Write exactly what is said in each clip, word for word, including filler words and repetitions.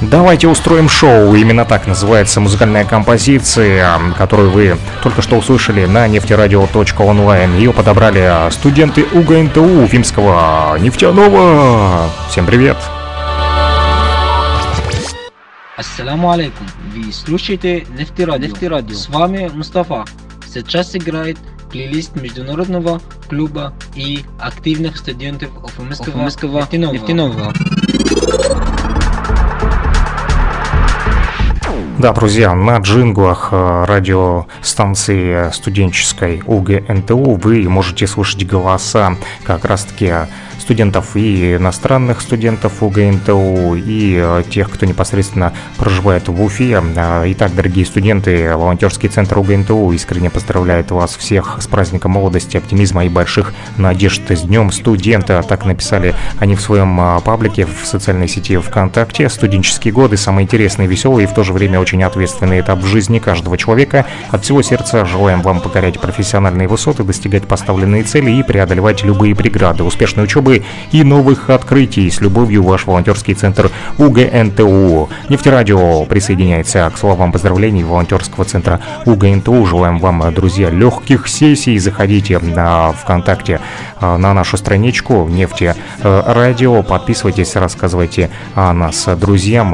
Давайте устроим шоу. Именно так называется музыкальная композиция, которую вы только что услышали на нефтерадио точка онлайн. Ее подобрали студенты УГНТУ Уфимского нефтяного. Всем привет! Ассаламу алейкум. Вы слушаете Нефтерадио. Нефтерадио. С вами Мустафа. Сейчас играет плейлист международного клуба и активных студентов Уфимского нефтяного. нефтяного. Да, друзья, на джинглах радиостанции студенческой УГНТУ вы можете слушать голоса как раз-таки студентов и иностранных студентов УГНТУ, и тех, кто непосредственно проживает в Уфе. Итак, дорогие студенты, волонтерский центр УГНТУ искренне поздравляет вас всех с праздником молодости, оптимизма и больших надежд. С Днем студента, так написали они в своем паблике в социальной сети ВКонтакте. Студенческие годы – самый интересный, веселый и в то же время очень ответственный этап в жизни каждого человека. От всего сердца желаем вам покорять профессиональные высоты, достигать поставленные цели и преодолевать любые преграды. Успешной учебы и новых открытий. С любовью, ваш волонтерский центр УГНТУ. Нефтерадио присоединяется к словам поздравлений волонтерского центра УГНТУ. Желаем вам, друзья, легких сессий. Заходите на ВКонтакте на нашу страничку Нефтерадио. Подписывайтесь, рассказывайте о нас друзьям,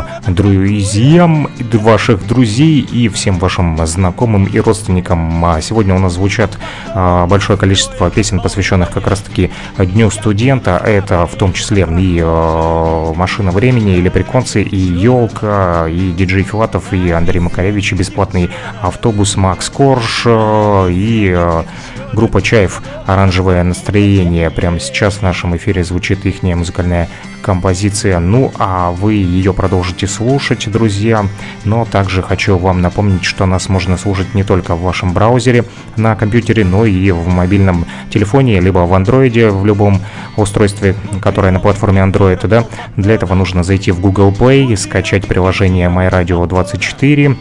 друзьям ваших друзей и всем вашим знакомым и родственникам. Сегодня у нас звучат большое количество песен, посвященных как раз-таки Дню студента. Это в том числе и э, «Машина времени», и «Лепреконцы», и «Елка», и диджей Филатов, и Андрей Макаревич, и «Бесплатный автобус», Макс Корж, э, и э, группа «Чаев», «Оранжевое настроение». Прямо сейчас в нашем эфире звучит их музыкальная композиция. Ну, а вы ее продолжите слушать, друзья. Но также хочу вам напомнить, что нас можно слушать не только в вашем браузере на компьютере, но и в мобильном телефоне, либо в андроиде, в любом устройстве, которое на платформе Android, да. Для этого нужно зайти в Google Play, скачать приложение май радио двадцать четыре,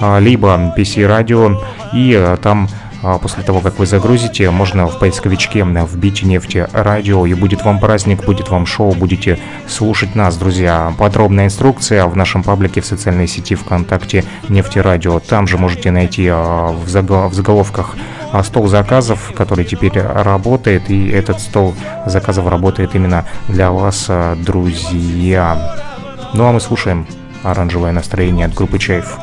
либо пи си радио, и там после того, как вы загрузите, можно в поисковичке вбить «Нефтерадио», и будет вам праздник, будет вам шоу, будете слушать нас, друзья. Подробная инструкция в нашем паблике в социальной сети ВКонтакте «Нефтерадио». Там же можете найти в заголовках стол заказов, который теперь работает, и этот стол заказов работает именно для вас, друзья. Ну а мы слушаем «Оранжевое настроение» от группы «Чаев».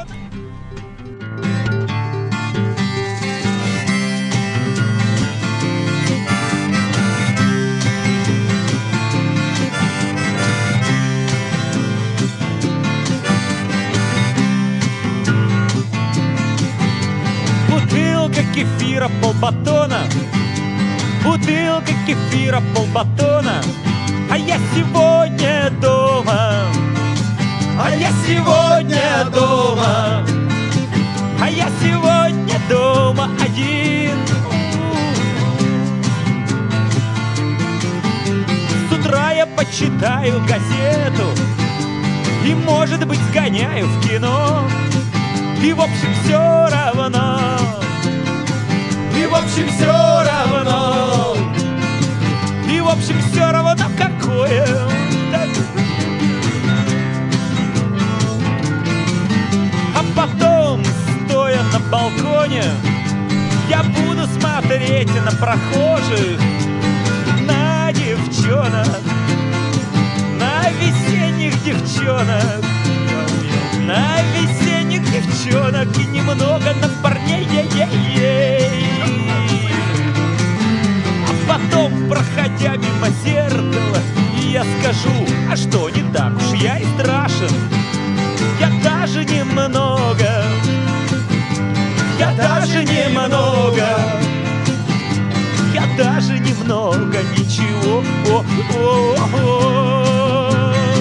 Кефира полбатона, бутылка кефира полбатона, а я сегодня дома, а я сегодня дома, а я сегодня дома один. С утра я почитаю газету и, может быть, сгоняю в кино, и в общем все равно. И в общем все равно, и в общем все равно какое. А потом, стоя на балконе, я буду смотреть на прохожих, на девчонок, на весенних девчонок, на весенних девчонок и немного на парней. Е-е-е. Потом, проходя мимо зеркала, я скажу, а что, не так уж я и страшен. Я даже немного, я даже немного, я даже немного ничего. О-о-о-о.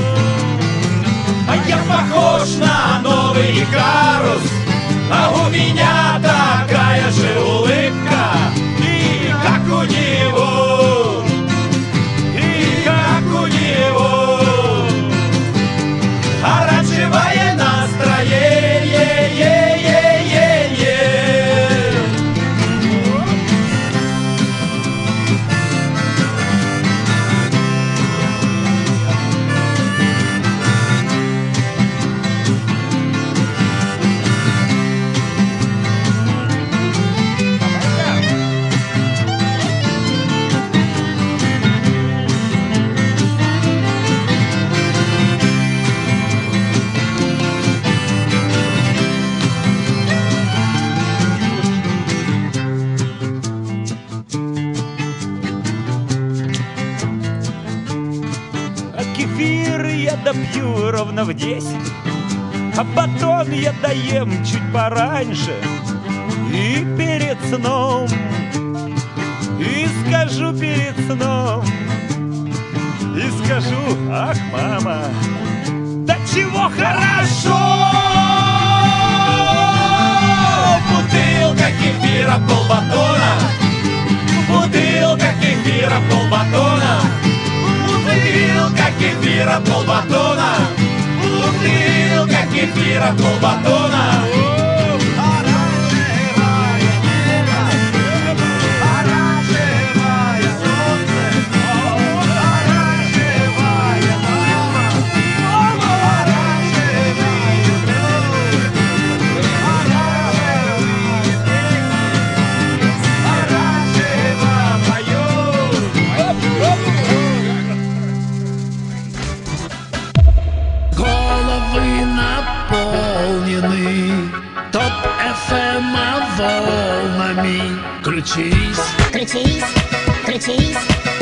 А я похож на новый Икарус, а у меня такая же улыбка, и как у него, и как у него оранжевое настроение. пью ровно в десять, а батон я доем чуть пораньше. И перед сном, и скажу перед сном, и скажу: ах, мама, да чего хорошо! Бутылка кефира, полбатона, бутылка кефира, полбатона, бутылка кефира, полбатона, бутылка кефира, полбатона. Волнами крутись, крутись, крутись.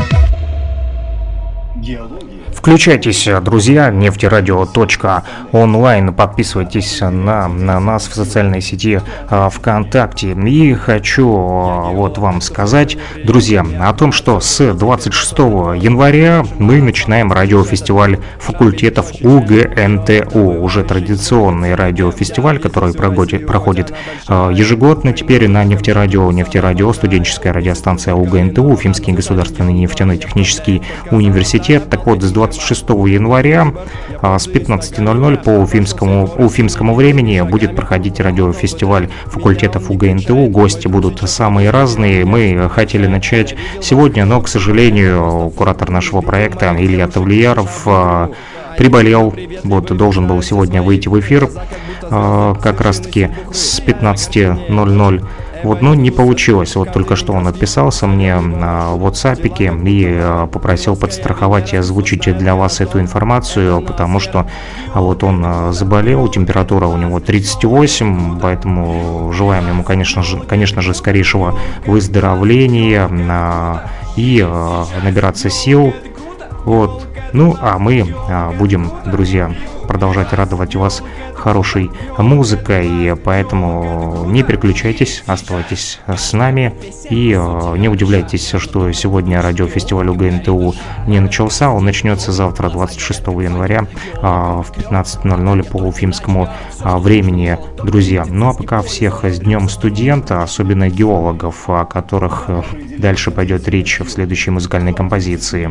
Включайтесь, друзья, нефтерадио точка онлайн, подписывайтесь на, на нас в социальной сети а, ВКонтакте. И хочу а, вот вам сказать, друзья, о том, что с двадцать шестого января мы начинаем радиофестиваль факультетов УГНТУ. Уже традиционный радиофестиваль, который проходит, проходит а, ежегодно теперь на нефтерадио. Нефтерадио, студенческая радиостанция УГНТУ, Уфимский государственный нефтяной технический университет. Так вот, с двадцать шестого января с пятнадцати ноль-ноль по уфимскому, уфимскому времени будет проходить радиофестиваль факультетов УГНТУ. Гости будут самые разные. Мы хотели начать сегодня, но, к сожалению, куратор нашего проекта Илья Тавлияров приболел, вот, должен был сегодня выйти в эфир как раз-таки с пятнадцати ноль-ноль. Вот, но не получилось. Вот только что он отписался мне на WhatsApp и попросил подстраховать и озвучить для вас эту информацию, потому что вот он заболел, температура у него тридцать восемь, поэтому желаем ему, конечно же, конечно же, скорейшего выздоровления и набираться сил. Вот. Ну, а мы будем, друзья, продолжать радовать вас хорошей музыкой, и поэтому не переключайтесь, оставайтесь с нами и э, не удивляйтесь, что сегодня радиофестиваль УГНТУ не начался. Он начнется завтра, двадцать шестого января э, в пятнадцать ноль-ноль по уфимскому э, времени, друзья. Ну а пока всех с Днем студента, особенно геологов, о которых э, дальше пойдет речь в следующей музыкальной композиции.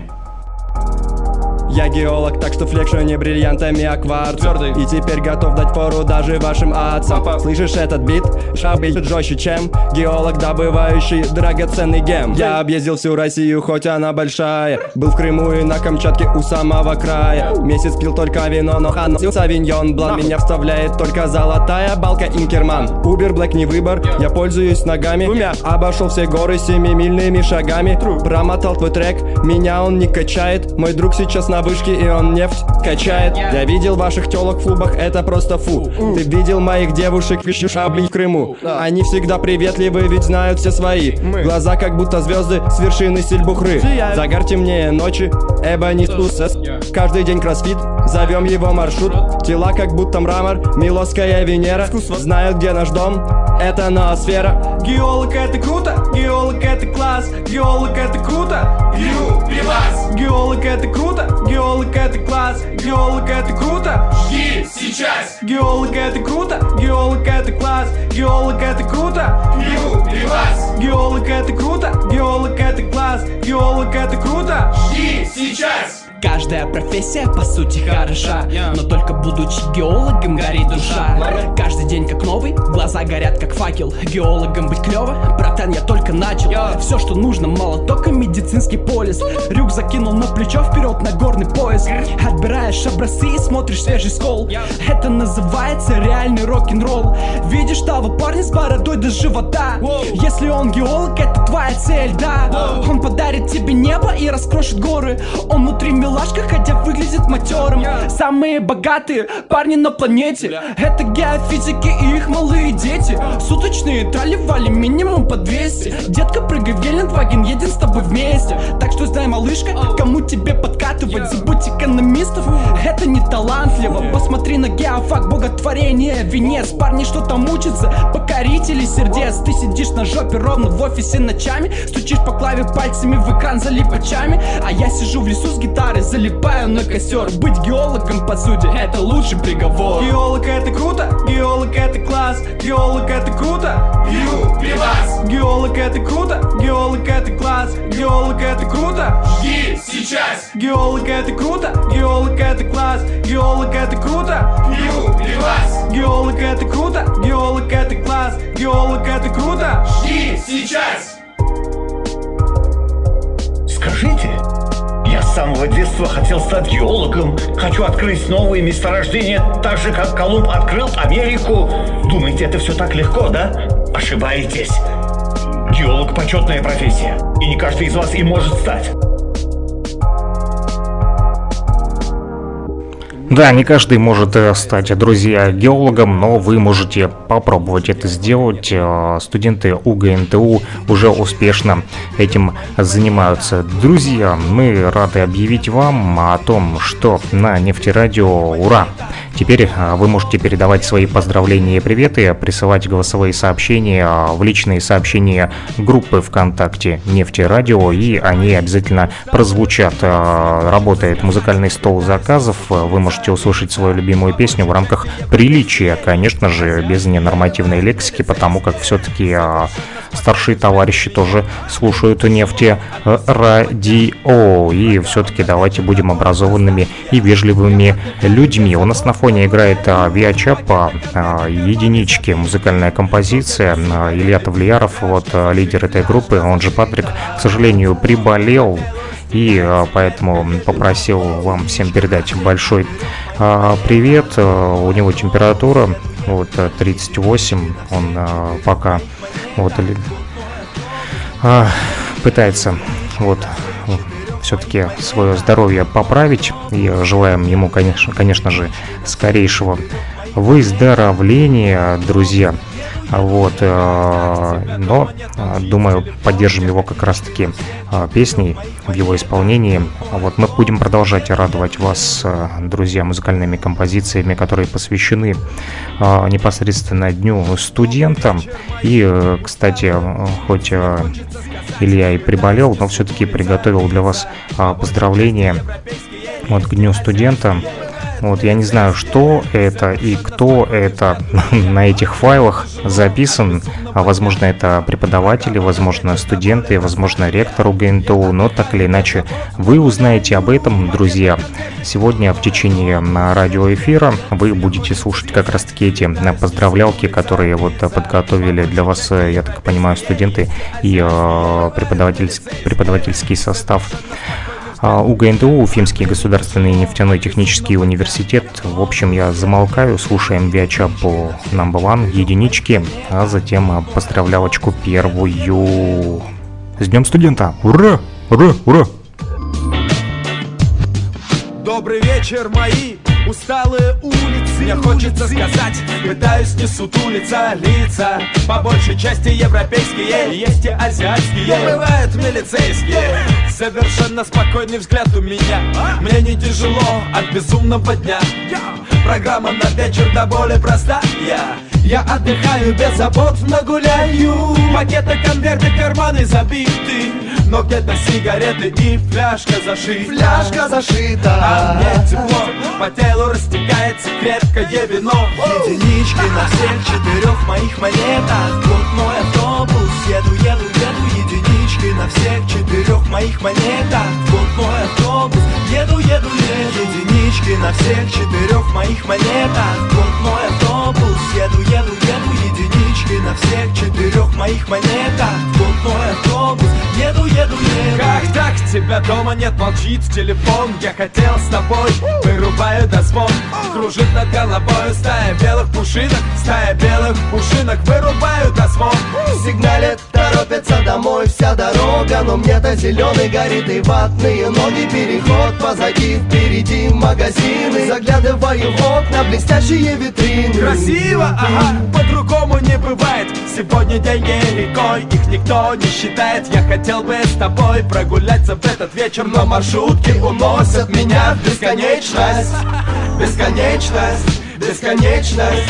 Я геолог, так что флекшу не бриллиантами, а кварцем. И теперь готов дать фору даже вашим отцам. Слышишь этот бит? Шабы жестче, чем геолог, добывающий драгоценный гем. Я объездил всю Россию, хоть она большая. Был в Крыму и на Камчатке у самого края. Месяц пил только вино, но хан Савиньон Блан. Меня вставляет только золотая балка Инкерман. Убер Блэк не выбор, я пользуюсь ногами. Обошел все горы семимильными шагами. Промотал твой трек, меня он не качает. Мой друг сейчас на вышке и он нефть качает. Я видел ваших телок в клубах, это просто фу. Ты видел моих девушек в шабли в Крыму. Они всегда приветливы, ведь знают все свои. Глаза как будто звезды с вершины Сильбухры. Загар темнее ночи, Эбони Тусес. Каждый день кроссфит, зовем его маршрут. Тела как будто мрамор, Милосская Венера. Знают, где наш дом, это ноосфера. Геолог это круто, геолог это класс. Геолог это круто, Ю, приваз. Геолог это круто, геолог это класс. Геолог это круто, жги сейчас. Геолог это круто, геолог это класс. Геолог это круто, Ю, приваз. Геолог это круто, геолог это класс. Геолог это круто, жги сейчас. Каждая профессия по сути хороша, но только будучи геологом горит душа. Каждый день как новый, глаза горят как факел. Геологом быть клево, братан, я только начал. Все, что нужно, молоток и медицинский полис. Рюкзак кинул на плечо, вперед на горный пояс. Отбираешь образцы и смотришь свежий скол. Это называется реальный рок-н-ролл. Видишь того парня с бородой до живота? Если он геолог, это твоя цель, да. Он подарит тебе небо и раскрошит горы. Он внутри милашка, хотя выглядит матерым. Самые богатые парни на планете — это геофизики и их малые дети. Суточные трали-вали минимум по двести. Детка, прыгай в Гелендваген, едем с тобой вместе. Так что знай, малышка, кому тебе подкатывать. Забудь экономистов, это не талантливо. Посмотри на геофак, боготворение, венец. Парни, что там учатся, покорители сердец. Ты сидишь на жопе ровно в офисе ночами, стучишь по клаве пальцами в экран залипачами. А я сижу в лесу с гитарой, залипаю на костер. Быть геологом, по сути, это лучший приговор. Геолог это круто, геолог это класс, геолог это круто. Ю, пивас! Геолог это круто, геолог это класс, геолог это круто. Жди сейчас! Геолог это круто, геолог это класс, геолог это круто. Ю, пивас! Геолог это круто, геолог это класс, геолог это круто. Жди сейчас! Скажите, я с самого детства хотел стать геологом. Хочу открыть новые месторождения, так же, как Колумб открыл Америку. Думаете, это все так легко, да? Ошибаетесь. Геолог – почетная профессия, и не каждый из вас им может стать. Да, не каждый может стать, друзья, геологом, но вы можете попробовать это сделать. Студенты УГНТУ уже успешно этим занимаются. Друзья, мы рады объявить вам о том, что на Нефтерадио ура! Теперь вы можете передавать свои поздравления и приветы, присылать голосовые сообщения в личные сообщения группы ВКонтакте Нефтерадио, и они обязательно прозвучат. Работает музыкальный стол заказов, вы можете услышать свою любимую песню в рамках приличия, конечно же, без ненормативной лексики, потому как все-таки старшие товарищи тоже слушают Нефтерадио, и все-таки давайте будем образованными и вежливыми людьми. У нас на фоне играет Виачапа, единички, музыкальная композиция. Илья Тавлияров, вот лидер этой группы, он же Патрик, к сожалению, приболел, и поэтому попросил вам всем передать большой привет. У него температура вот тридцать восемь, он пока вот пытается вот все-таки свое здоровье поправить, и желаем ему, конечно, конечно же, скорейшего выздоровления, друзья. Вот, но, думаю, поддержим его как раз-таки песней в его исполнении. Вот мы будем продолжать радовать вас, друзья, музыкальными композициями, которые посвящены непосредственно Дню студента. И, кстати, хоть Илья и приболел, но все-таки приготовил для вас поздравления вот к Дню студента. Вот, я не знаю, что это и кто это на этих файлах записан. А возможно, это преподаватели, возможно, студенты, возможно, ректор УГНТУ. Но так или иначе, вы узнаете об этом, друзья. Сегодня в течение радиоэфира вы будете слушать как раз-таки эти поздравлялки, которые вот подготовили для вас, я так понимаю, студенты и преподавательский, преподавательский состав УГНТУ, Уфимский государственный нефтяной технический университет. В общем, я замолкаю, слушаем Виачапу номер один, единички, а затем поздравлялочку первую. С Днем студента! Ура! Ура! Ура! Добрый вечер, мои усталые улицы. Мне хочется сказать, пытаюсь не сутулиться. Лица по большей части европейские, есть и азиатские, бывают милицейские. Совершенно спокойный взгляд у меня. Мне не тяжело от безумного дня. Программа на вечер до боли простая. Я отдыхаю беззаботно, гуляю. Пакеты, конверты, карманы забиты, но где-то сигареты и фляжка зашита. Фляжка зашита, а мне тепло, по телу растекается крепкое вино. Единички на всех четырех моих монетах. Вот мой автобус, еду, еду, еду. Единички на всех четырех моих монетах. Вот мой автобус, еду, еду, еду. Единички на всех четырех моих монетах. Вот мой автобус, еду, еду, еду. Единички на всех четырех моих монетах. Вот мой автобус, еду, еду, еду. Как так тебя дома нет, молчит телефон. Я хотел с тобой, вырубаю дозвон. Кружит над головой стая белых пушинок, стая белых пушинок, вырубаю дозвон. Сигналит, торопится домой вся дорога, но мне-то зеленый горит и ватные ноги. Переход позади, впереди магазины. Заглядываю в окна, блестящие витрины. Красиво, ага, по-другому не бывает. Сегодня деньги рекой, их никто не считает. Я хотел бы с тобой прогуляться в этот вечер, но маршрутки уносят меня в бесконечность. Бесконечность, бесконечность.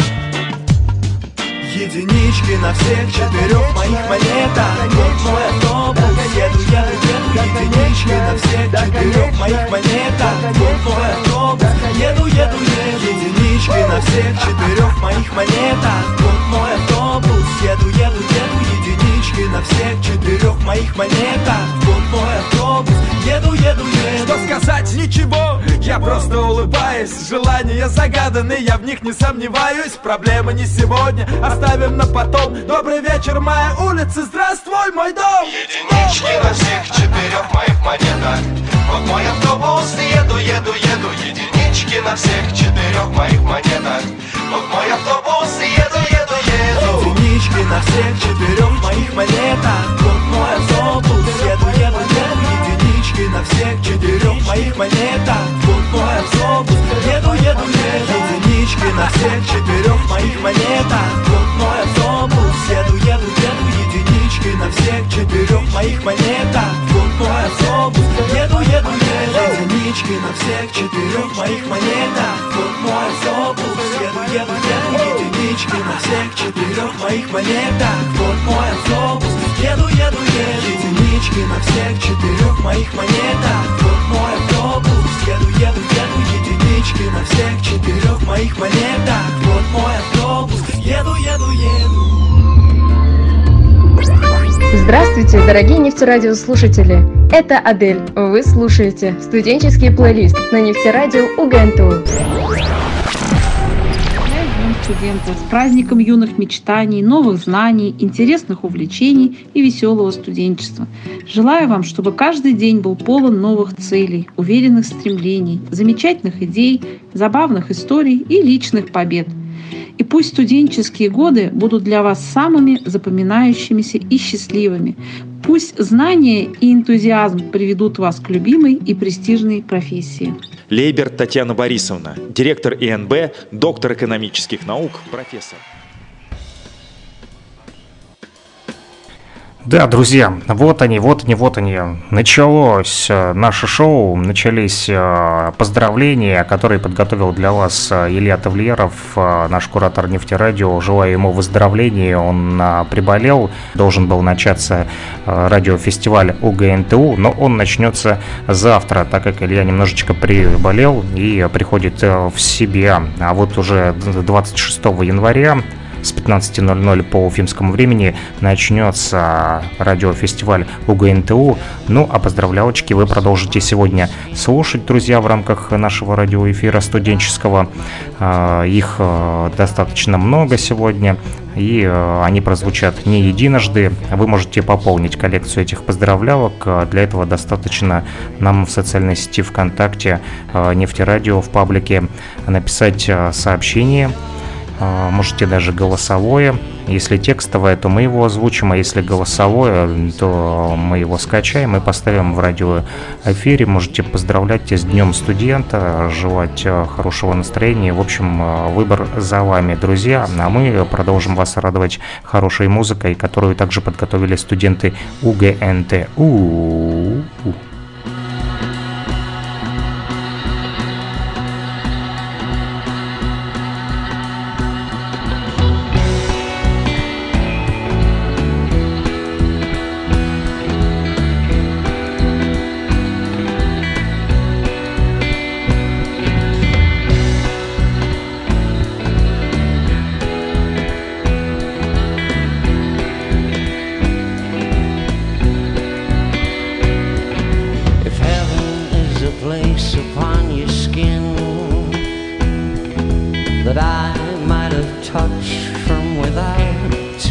Единички на всех четырех моих монетах. Вот мой автобус, еду, еду, еду. Единички на всех четырех моих монетах. Вот мой автобус, еду, еду, еду. Единички на всех четырех моих монетах. Вот мой автобус, еду, еду, еду. Единички на всех четырех моих монетах. Вот мой автобус, еду, еду, еду. Что сказать? Ничего, я просто улыбаюсь. Желания загаданы, я в них не сомневаюсь. Проблемы не сегодня, оставим на потом. Добрый вечер, моя улица, здравствуй, мой дом. Единички на всех четырех моих монетах. Вот мой автобус, еду, еду, еду. Единички на всех четырех моих монетах. Вот мой автобус, еду, еду, еду. Единички на всех четырех моих монетах. Вот мой автобус, еду, еду, еду. Единички на всех четырех моих монетах. Вот мой автобус, еду, еду, еду. Единички на всех четырех моих монетах. Вот мой автобус, еду, еду, еду. Единички на всех четырех моих монетах. Вот мой автобус, еду, еду, еду. Единички на всех четырех моих монетах. Вот мой автобус, еду, еду, еду. Единички на всех четырех моих монетах. Вот мой автобус, еду, еду, еду. Единички на всех четырех моих монетах. Вот мой автобус, еду, еду, еду. Единички на всех четырех моих монетах. Вот мой автобус, еду, еду, еду. Здравствуйте, дорогие нефтерадиослушатели! Это Адель. Вы слушаете студенческий плейлист на нефтерадио УГНТУ. Студентов с праздником юных мечтаний, новых знаний, интересных увлечений и веселого студенчества. Желаю вам, чтобы каждый день был полон новых целей, уверенных стремлений, замечательных идей, забавных историй и личных побед. И пусть студенческие годы будут для вас самыми запоминающимися и счастливыми. Пусть знания и энтузиазм приведут вас к любимой и престижной профессии. Лейбер Татьяна Борисовна, директор ИНБ, доктор экономических наук, профессор. Да, друзья, вот они, вот они, вот они. Началось наше шоу, начались поздравления, которые подготовил для вас Илья Тавлиеров, наш куратор нефтерадио. Желаю ему выздоровления, он приболел, должен был начаться радиофестиваль УГНТУ, но он начнется завтра, так как Илья немножечко приболел и приходит в себя. А вот уже двадцать шестого января с пятнадцати ноль-ноль по уфимскому времени начнется радиофестиваль УГНТУ. Ну, а поздравлялочки вы продолжите сегодня слушать, друзья, в рамках нашего радиоэфира студенческого. Их достаточно много сегодня, и они прозвучат не единожды. Вы можете пополнить коллекцию этих поздравлялок. Для этого достаточно нам в социальной сети ВКонтакте Нефтерадио в паблике написать сообщение. Можете даже голосовое. Если текстовое, то мы его озвучим, а если голосовое, то мы его скачаем и поставим в радиоэфире. Можете поздравлять с Днем студента, желать хорошего настроения. В общем, выбор за вами, друзья. А мы продолжим вас радовать хорошей музыкой, которую также подготовили студенты УГНТУ.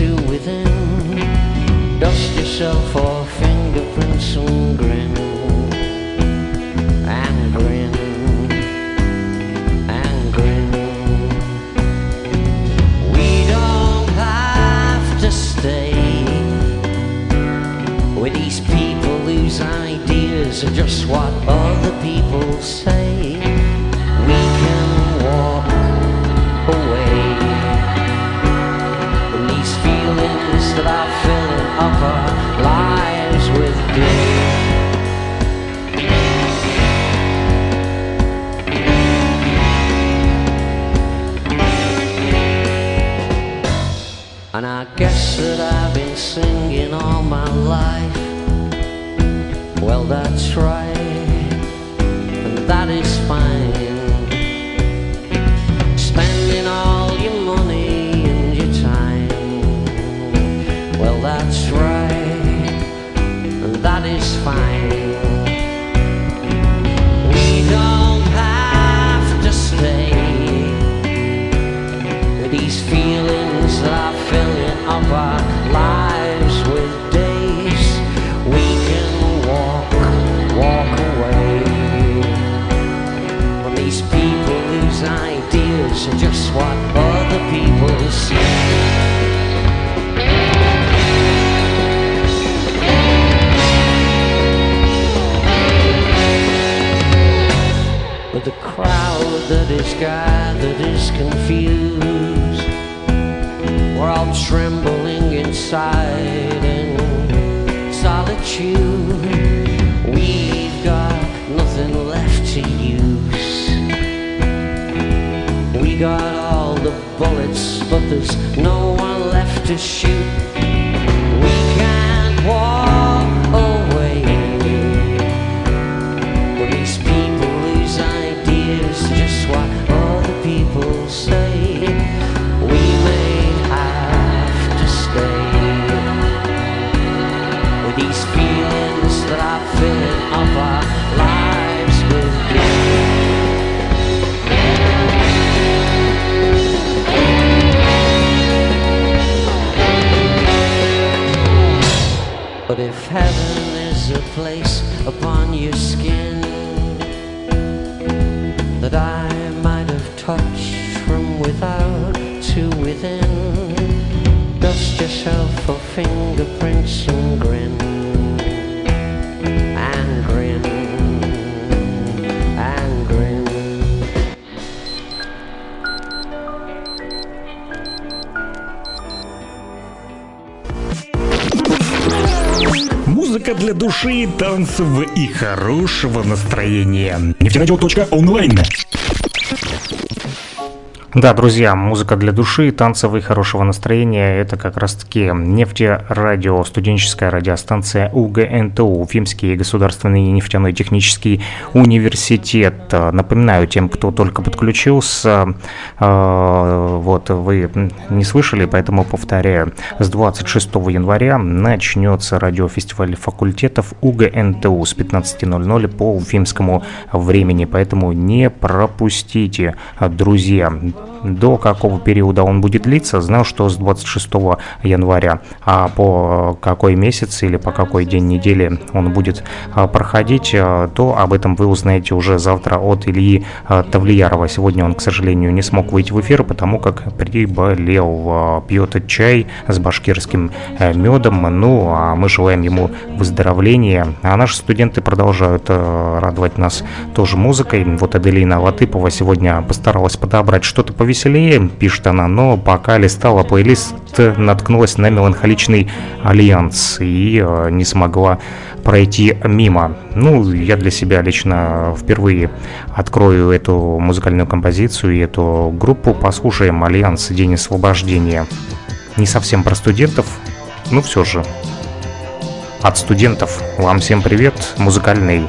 Dust yourself off fingerprints and grin. ideas are just what other people say. We can walk away from these feelings that are filling up our lives with day. And I guess that I've been singing all my life. Well, that's right, and that is fine. Spending all your money and your time. Well, that's right, and that is fine. We don't have to stay with these feelings that are filling up our lives with days. We can walk, walk away from these people whose ideas are just what other people say. But the crowd that is gathered is confused. We're all trembling inside in solitude. We've got nothing left to use. We got all the bullets, but there's no one left to shoot. We can't walk away from these people whose ideas are just what other people say. We may have to stay with these feelings that are filling up our lives with day. But if heaven is a place upon your skin that I might have touched from without to within, dust yourself for fingerprints and grin, and grin, and grin. Музыка для души, танцев и хорошего настроения. нефтерадио точка онлайн. Да, друзья, музыка для души, танцев и хорошего настроения – это как раз-таки нефтерадио, студенческая радиостанция УГНТУ, Уфимский государственный нефтяной технический университет. Напоминаю тем, кто только подключился, вот вы не слышали, поэтому повторяю, с двадцать шестого января начнется радиофестиваль факультетов УГНТУ с пятнадцати ноль-ноль по уфимскому времени, поэтому не пропустите, друзья. До какого периода он будет длиться, знаю, что с двадцать шестого января, а по какой месяц или по какой день недели он будет проходить, то об этом вы узнаете уже завтра от Ильи Тавлиярова. Сегодня он, к сожалению, не смог выйти в эфир, потому как приболел, пьет чай с башкирским медом, ну, а мы желаем ему выздоровления. А наши студенты продолжают радовать нас тоже музыкой. Вот Аделина Латыпова сегодня постаралась подобрать что-то повеселее, пишет она, но пока листала плейлист, наткнулась на меланхоличный Альянс и э, не смогла пройти мимо. Ну, я для себя лично впервые открою эту музыкальную композицию и эту группу. Послушаем Альянс «День освобождения». Не совсем про студентов, но все же. От студентов вам всем привет, музыкальный.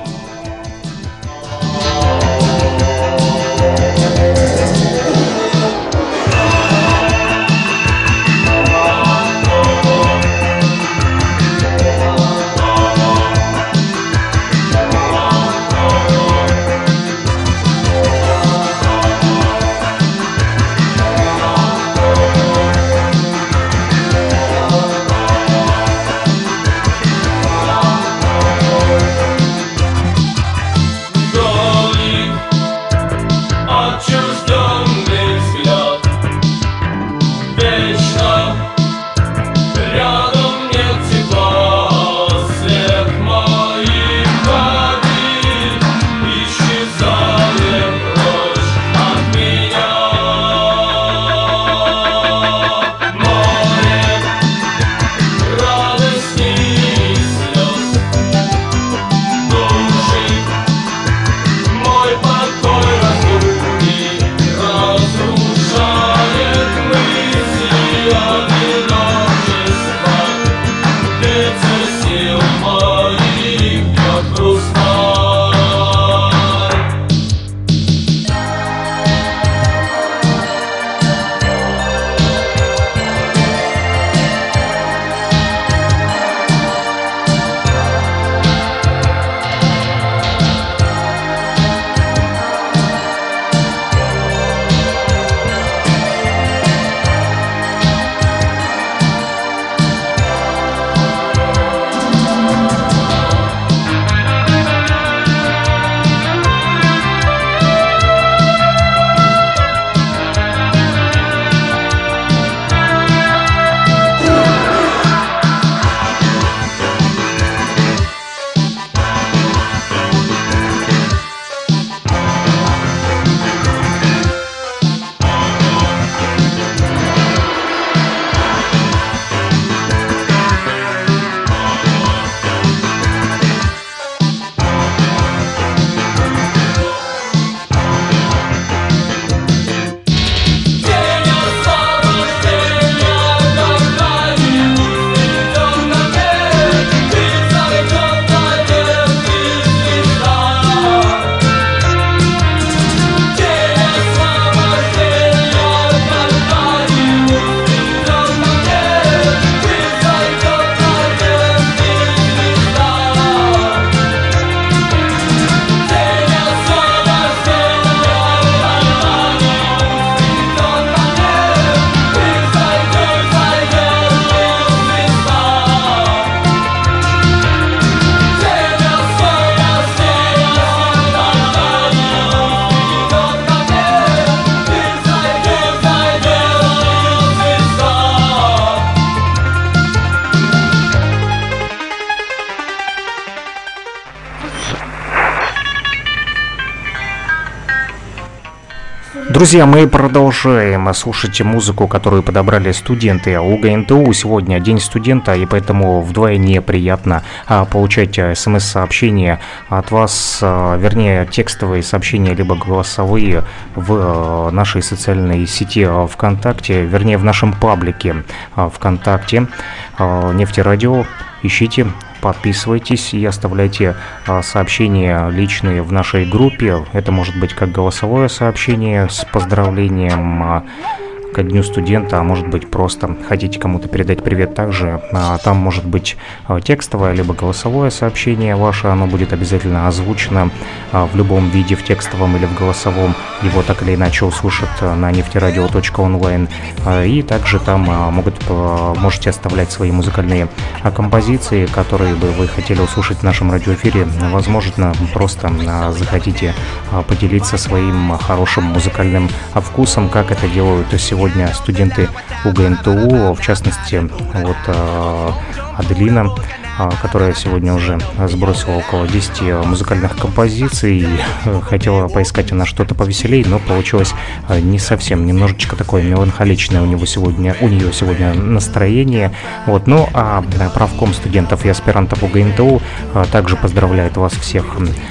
Друзья, мы продолжаем слушать музыку, которую подобрали студенты УГНТУ. Сегодня День студента, и поэтому вдвойне приятно а, получать смс-сообщения от вас, а, вернее, текстовые сообщения, либо голосовые в а, нашей социальной сети а, ВКонтакте, вернее, в нашем паблике а, ВКонтакте а, Нефтерадио. Ищите, подписывайтесь и оставляйте а, сообщения личные в нашей группе. Это может быть как голосовое сообщение с поздравлением а, ко Дню студента, а может быть просто хотите кому-то передать привет также. А, там может быть а, текстовое либо голосовое сообщение ваше, оно будет обязательно озвучено а, в любом виде, в текстовом или в голосовом. Его так или иначе услышат на нефтерадио точка онлайн. А, и также там а, могут, а, можете оставлять свои музыкальные а, композиции, которые бы вы хотели услышать в нашем радиоэфире. Возможно, просто а, захотите а, поделиться своим хорошим музыкальным а, вкусом, как это делают сегодня студенты УГНТУ, в частности, вот э, Аделина, э, которая сегодня уже сбросила около десяти музыкальных композиций, э, хотела поискать она что-то повеселее, но получилось э, не совсем, немножечко такое меланхоличное у него сегодня, у нее сегодня настроение. Вот, ну а правком студентов и аспирантов УГНТУ э, также поздравляет вас всех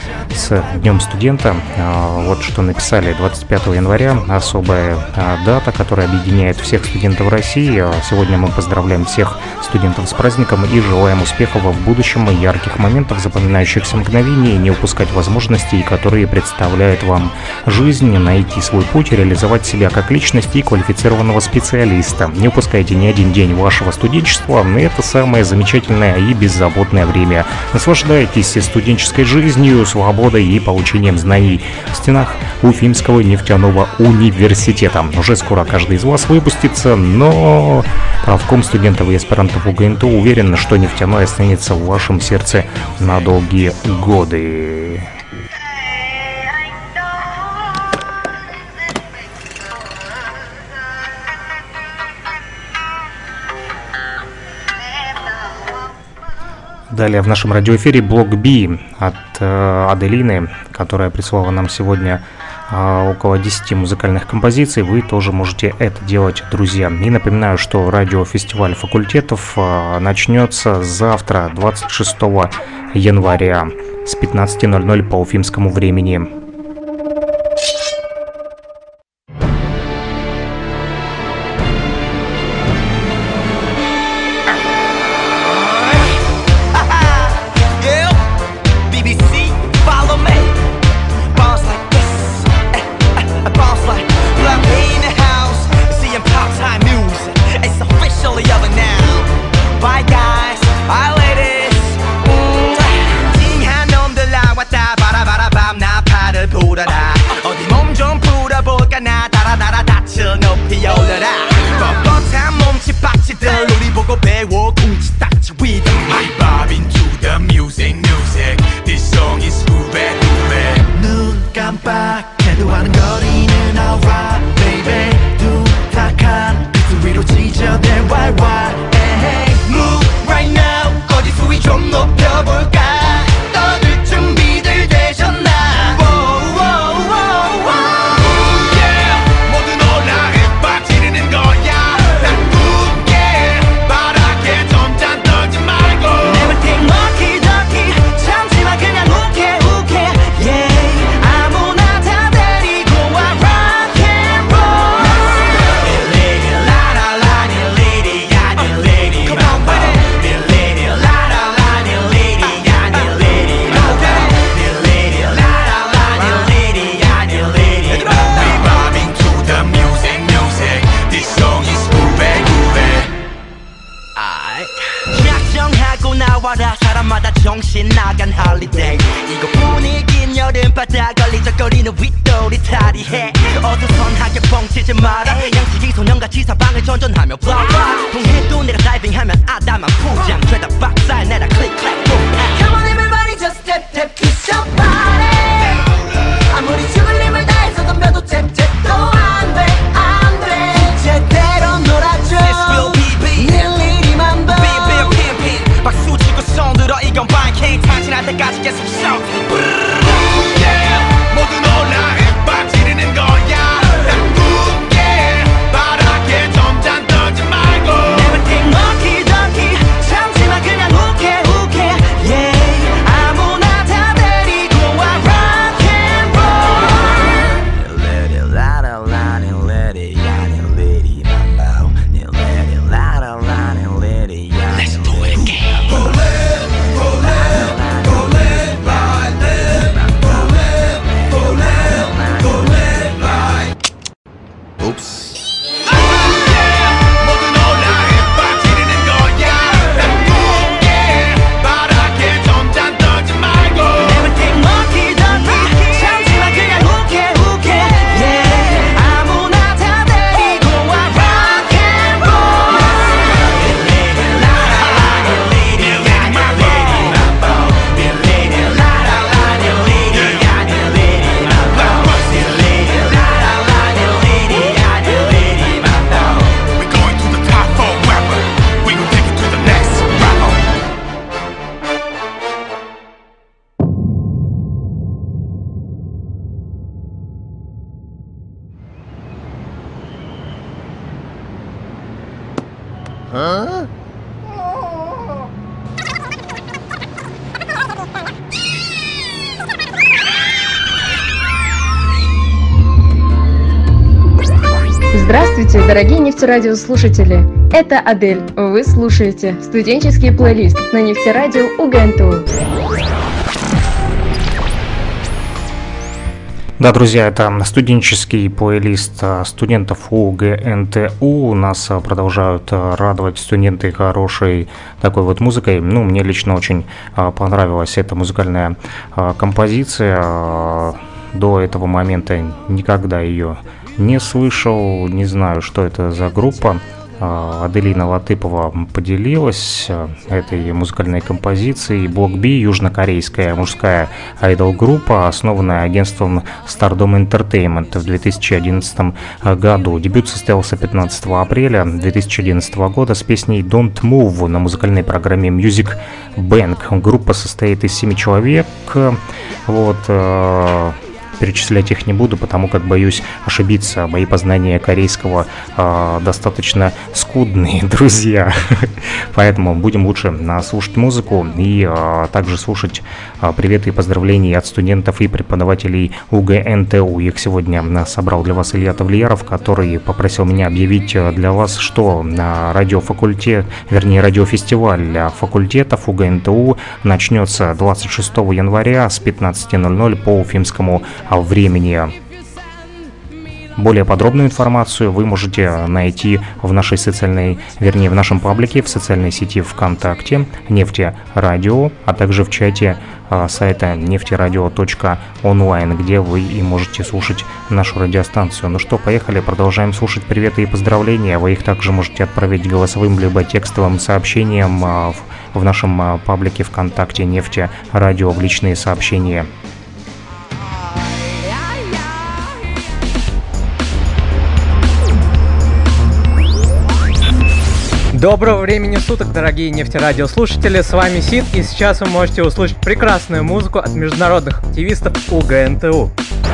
с Днем студента. Вот что написали: двадцать пятого января особая дата, которая объединяет всех студентов России. Сегодня мы поздравляем всех студентов с праздником и желаем успехов в будущем, ярких моментов, запоминающихся мгновений, не упускать возможностей, которые представляют вам жизнь, найти свой путь, реализовать себя как личность и квалифицированного специалиста. Не упускайте ни один день вашего студенчества, это самое замечательное и беззаботное время. Наслаждайтесь студенческой жизнью, свободой и получением знаний в стенах Уфимского нефтяного университета. Уже скоро каждый из вас выпустится, но правком студентов и аспирантов УГНТУ уверен, что нефтяной останется в вашем сердце на долгие годы. Далее в нашем радиоэфире блок Би от э, Аделины, которая прислала нам сегодня э, около десяти музыкальных композиций. Вы тоже можете это делать, друзья. И напоминаю, что радиофестиваль факультетов э, начнется завтра, двадцать шестого января с пятнадцати ноль-ноль по уфимскому времени. 모두 놀라 햇반 지르는 거야. Здравствуйте, дорогие нефтерадиослушатели! Это Адель. Вы слушаете студенческий плейлист на нефтерадио УГНТУ. Да, друзья, это студенческий плейлист студентов УГНТУ. Нас продолжают радовать студенты хорошей такой вот музыкой. Ну, мне лично очень понравилась эта музыкальная композиция. До этого момента никогда ее не слышал, не знаю, что это за группа. Аделина Латыпова поделилась этой музыкальной композицией. Block B, южнокорейская мужская айдол-группа, основанная агентством Stardom Entertainment в две тысячи одиннадцатом году. Дебют состоялся пятнадцатого апреля две тысячи одиннадцатого года с песней Don't Move на музыкальной программе Music Bank. Группа состоит из семи человек. Вот... Перечислять их не буду, потому как боюсь ошибиться. Мои познания корейского э, достаточно скудные, друзья. Поэтому будем лучше э, слушать музыку и э, также слушать э, приветы и поздравления от студентов и преподавателей УГНТУ. Их сегодня э, собрал для вас Илья Тавлияров, который попросил меня объявить для вас, что на радиофакультет, вернее радиофестиваль факультетов УГНТУ начнется двадцать шестого января с пятнадцати ноль-ноль по уфимскому времени. Более подробную информацию вы можете найти в нашей социальной, вернее, в нашем паблике в социальной сети ВКонтакте Нефтерадио, а также в чате э, сайта нефтерадио точка онлайн, где вы и можете слушать нашу радиостанцию. Ну что, поехали, продолжаем слушать приветы и поздравления. Вы их также можете отправить голосовым либо текстовым сообщением э, в, в нашем э, паблике ВКонтакте Нефтерадио в личные сообщения. Доброго времени суток, дорогие нефтерадиослушатели, с вами Сид, и сейчас вы можете услышать прекрасную музыку от международных активистов УГНТУ.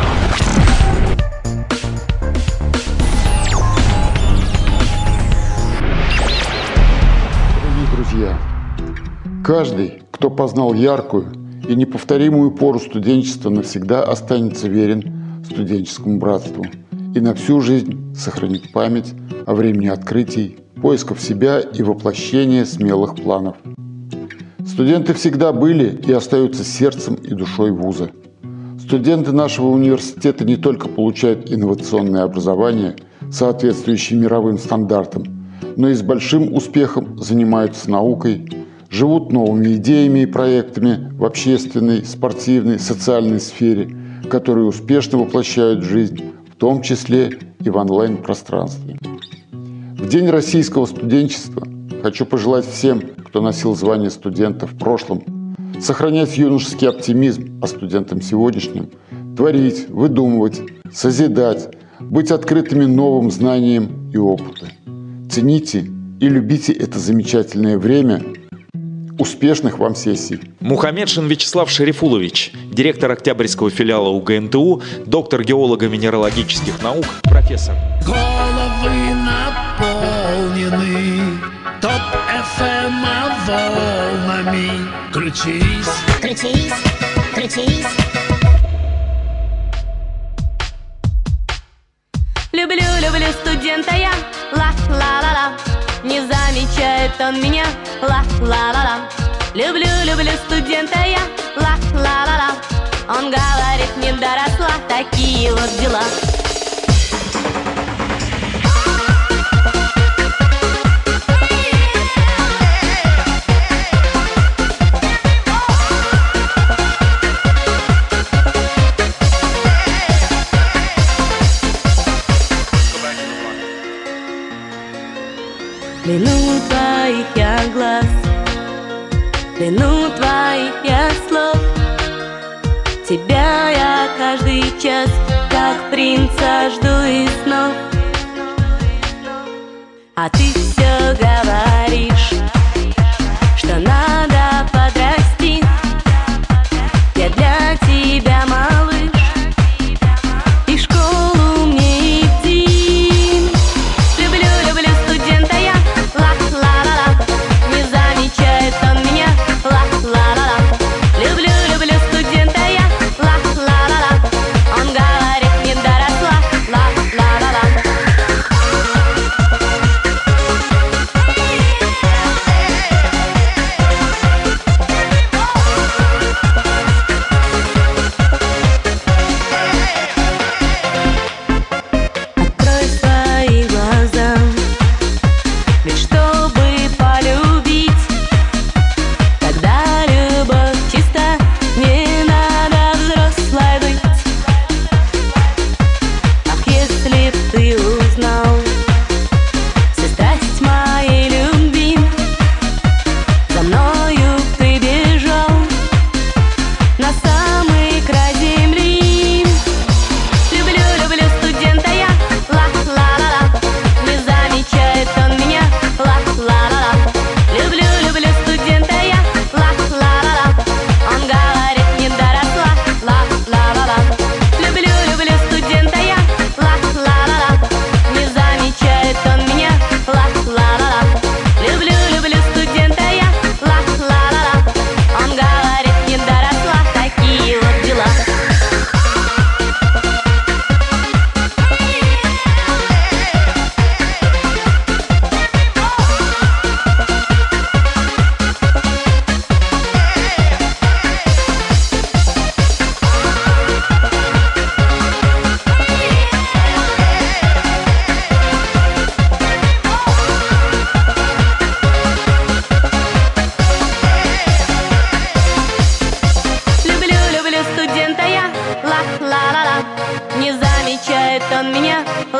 Дорогие друзья, каждый, кто познал яркую и неповторимую пору студенчества, навсегда останется верен студенческому братству и на всю жизнь сохранит память о времени открытий, поисков себя и воплощения смелых планов. Студенты всегда были и остаются сердцем и душой вуза. Студенты нашего университета не только получают инновационное образование, соответствующее мировым стандартам, но и с большим успехом занимаются наукой, живут новыми идеями и проектами в общественной, спортивной, социальной сфере, которые успешно воплощают в жизнь, в том числе и в онлайн-пространстве. В День российского студенчества хочу пожелать всем, кто носил звание студента в прошлом, сохранять юношеский оптимизм, а студентам сегодняшним творить, выдумывать, созидать, быть открытыми новым знаниям и опыту. Цените и любите это замечательное время. Успешных вам сессий! Мухаммедшин Вячеслав Шарифулович, директор Октябрьского филиала УГНТУ, доктор геолого-минералогических наук, профессор. Головы наполнены топ-эф эм волнами. Крутись, крутись, крутись. Люблю, люблю студента я, ла-ла-ла-ла. Не замечает он меня, ла-ла-ла-ла. Люблю, люблю студента я, ла-ла-ла-ла. Он говорит, не доросла, такие вот дела. Длину твоих я глаз, длину твоих я слов. Тебя я каждый час, как принца, жду из снов. А ты все говоришь, что надо подрасти. Я для тебя малыш, и в школу мне идти. Люблю, люблю студента я, ла-ла-ла-ла. Не замечает он меня, ла-ла-ла-ла. Люблю, люблю студента я, ла-ла-ла-ла. Он говорит, не доросла, ла-ла-ла-ла.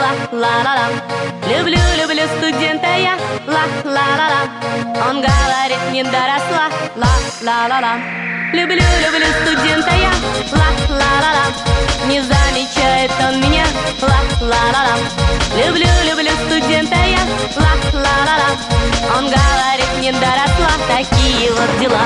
ла-ла-ла-ла. Люблю, люблю студента я, ла-ла-ла-ла. Он говорит, не доросла, ла-ла-ла-ла. Люблю, люблю студента я, ла-ла-ла-ла. Не замечает он меня, ла-ла-ла-ла. Люблю, люблю студента я, ла-ла-ла-ла. Он говорит, не доросла, такие вот дела.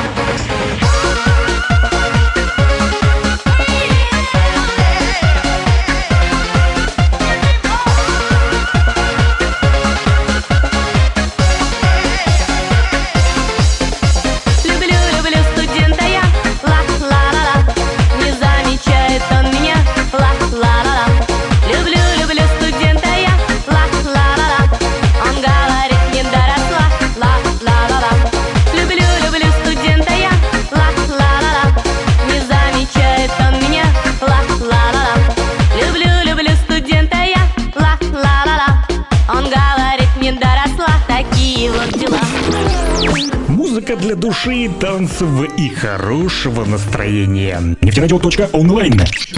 Музыка для души, танцев и хорошего настроения. Нефтерадио.онлайн.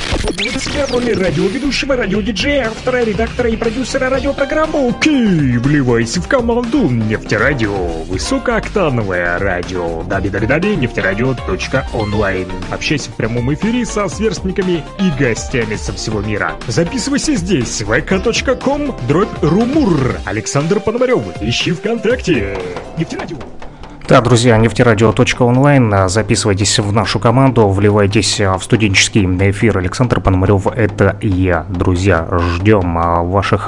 В роли радиоведущего, радиодиджея, автора, редактора и продюсера радиопрограммы. Окей, вливайся в команду Нефтерадио. Высокооктановое радио. Даби-даби-даби, нефтерадио.онлайн. Общайся в прямом эфире со сверстниками и гостями со всего мира. Записывайся здесь, vk.com, дробь румур. Александр Пономарев. Ищи ВКонтакте. Нефтерадио. Да, друзья, нефтерадио.онлайн, записывайтесь в нашу команду, вливайтесь в студенческий эфир. Александр Пономарев, это я. Друзья, ждем ваших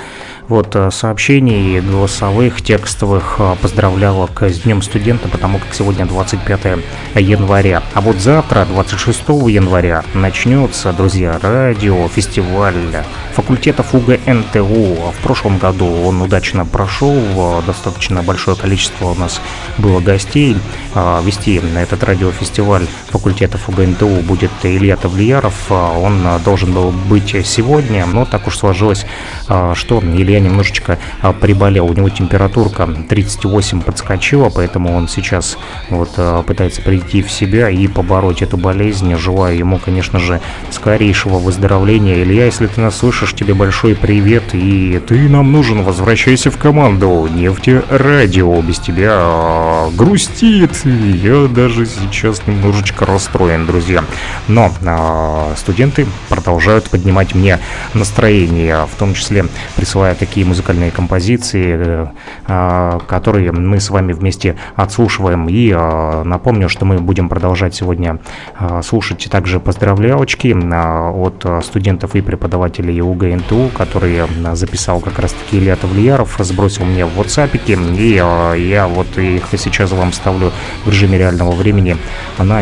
вот сообщений, голосовых, текстовых, поздравлялок с Днем студента, потому как сегодня двадцать пятое января. А вот завтра, двадцать шестого января, начнется, друзья, радиофестиваль факультетов УГНТУ. В прошлом году он удачно прошел, достаточно большое количество у нас было гостей. Вести этот радиофестиваль факультетов УГНТУ будет Илья Тавлияров. Он должен был быть сегодня, но так уж сложилось, что Илья немножечко приболел. У него температурка тридцать восемь подскочила, поэтому он сейчас вот пытается прийти в себя и побороть эту болезнь. Желаю ему, конечно же, скорейшего выздоровления. Илья, если ты нас слышишь, тебе большой привет, и ты нам нужен. Возвращайся в команду Нефтерадио. Без тебя грустит. Я даже сейчас немножечко расстроен, друзья. Но э, студенты продолжают поднимать мне настроение, в том числе присылая такие музыкальные композиции, э, которые мы с вами вместе отслушиваем. И э, напомню, что мы будем продолжать сегодня э, слушать также поздравлялочки э, от студентов и преподавателей УГНТУ, которые записал как раз-таки Илья Тавлияров, сбросил мне в WhatsApp, и э, я вот их сейчас вам ставлю в режиме реального времени на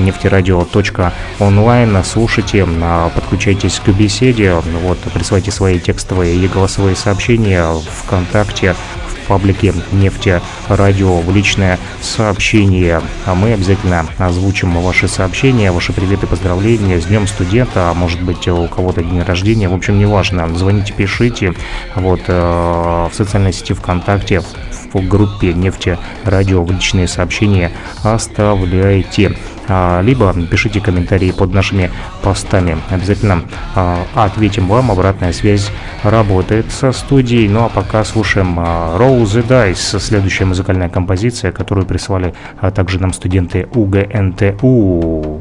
нефтерадио.онлайн. Слушайте, подключайтесь к беседе, вот, присылайте свои текстовые и голосовые сообщения ВКонтакте, в паблике Нефтерадио, в личное сообщение. А мы обязательно озвучим ваши сообщения, ваши приветы, поздравления с Днем студента, а может быть у кого-то день рождения, в общем, неважно. Звоните, пишите, вот, в социальной сети ВКонтакте, в группе Нефтерадио, в личные сообщения оставляйте, либо пишите комментарии под нашими постами. Обязательно ответим вам. Обратная связь работает со студией. Ну а пока слушаем Roll the Dice, следующая музыкальная композиция, которую прислали также нам студенты УГНТУ.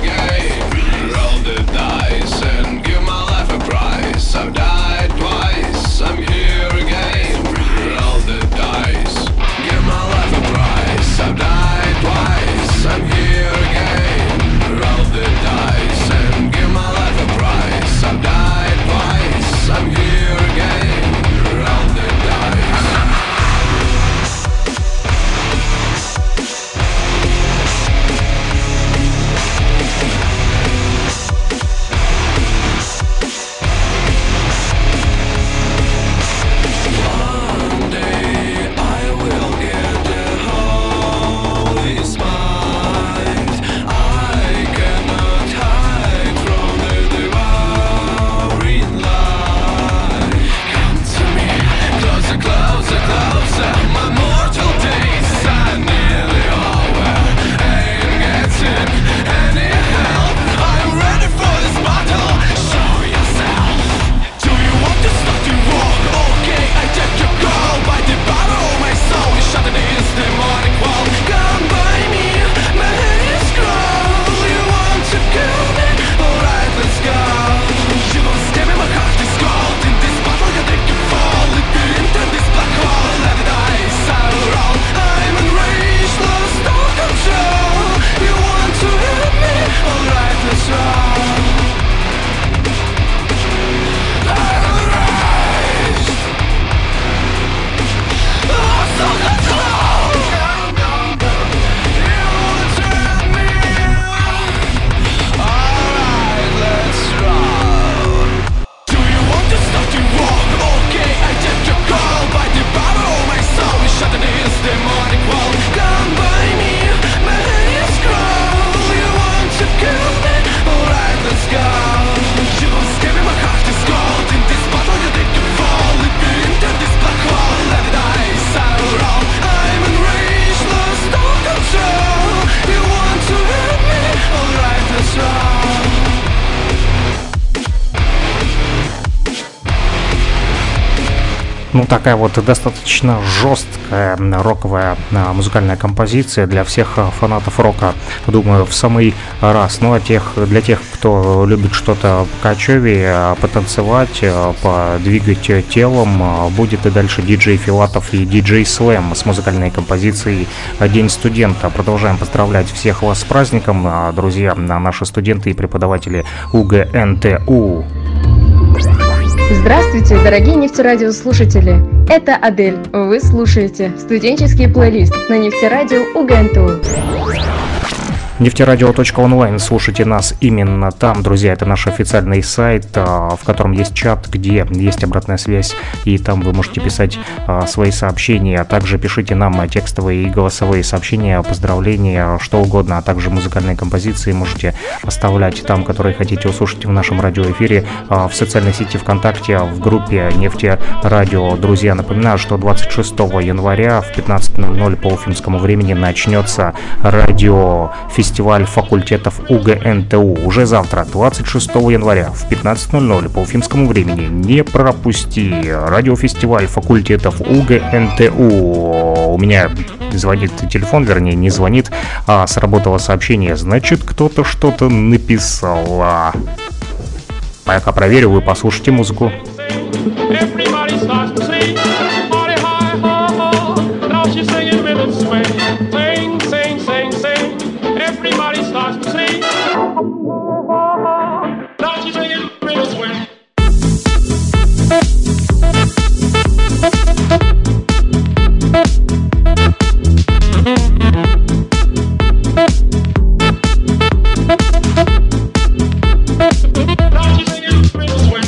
I've died twice. Ну, такая вот достаточно жесткая роковая музыкальная композиция для всех фанатов рока, думаю, в самый раз. Ну, а тех, для тех, кто любит что-то кочевее, потанцевать, подвигать телом, будет и дальше диджей Филатов и диджей Слэм с музыкальной композицией «День студента». Продолжаем поздравлять всех вас с праздником, друзья, наши студенты и преподаватели УГНТУ. Здравствуйте, дорогие нефтерадиослушатели! Это Адель. Вы слушаете студенческий плейлист на нефтерадио УГНТУ. нефтерадио точка онлайн, слушайте нас именно там, друзья, это наш официальный сайт, в котором есть чат, где есть обратная связь, и там вы можете писать свои сообщения, а также пишите нам текстовые и голосовые сообщения, поздравления, что угодно, а также музыкальные композиции можете оставлять там, которые хотите услышать в нашем радиоэфире, в социальной сети ВКонтакте, в группе Нефтерадио. Друзья, напоминаю, что двадцать шестого января в пятнадцать ноль ноль по уфимскому времени начнется радиофестиваль Фестиваль факультетов УГНТУ. Уже завтра, двадцать шестого января в пятнадцать ноль ноль по уфимскому времени. Не пропусти. Радиофестиваль факультетов УГНТУ. У меня звонит телефон, вернее, не звонит, а сработало сообщение. Значит, кто-то что-то написал. Пока проверю, вы послушайте музыку. Everybody starts to sing. Now she's singing real swing. Now she's singing real swing.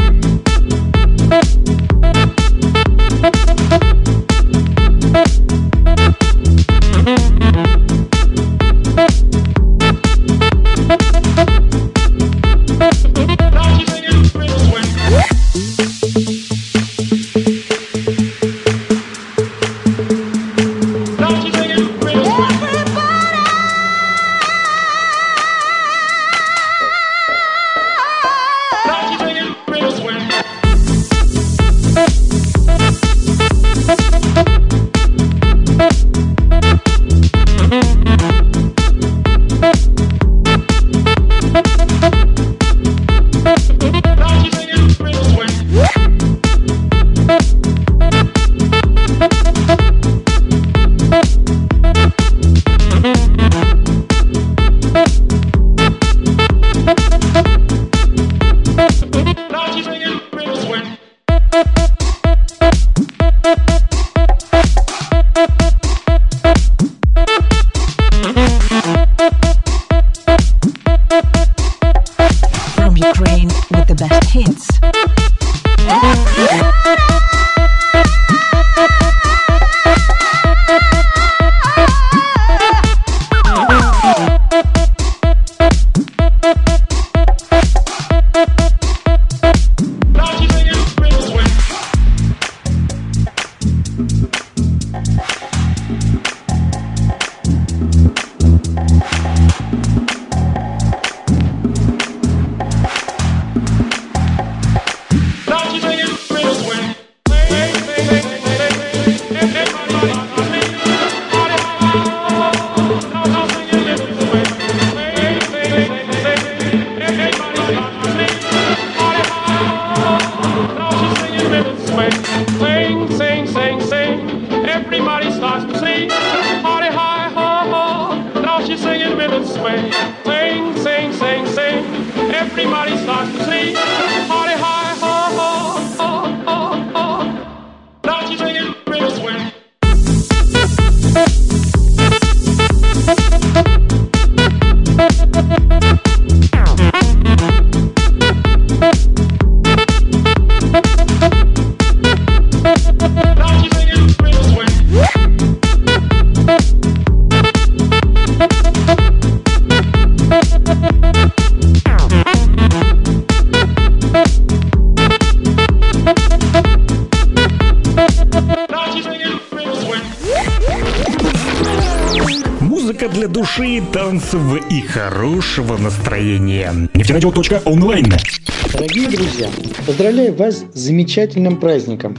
Для души, танцев и хорошего настроения. нефтерадио точка онлайн. Дорогие друзья, поздравляю вас с замечательным праздником.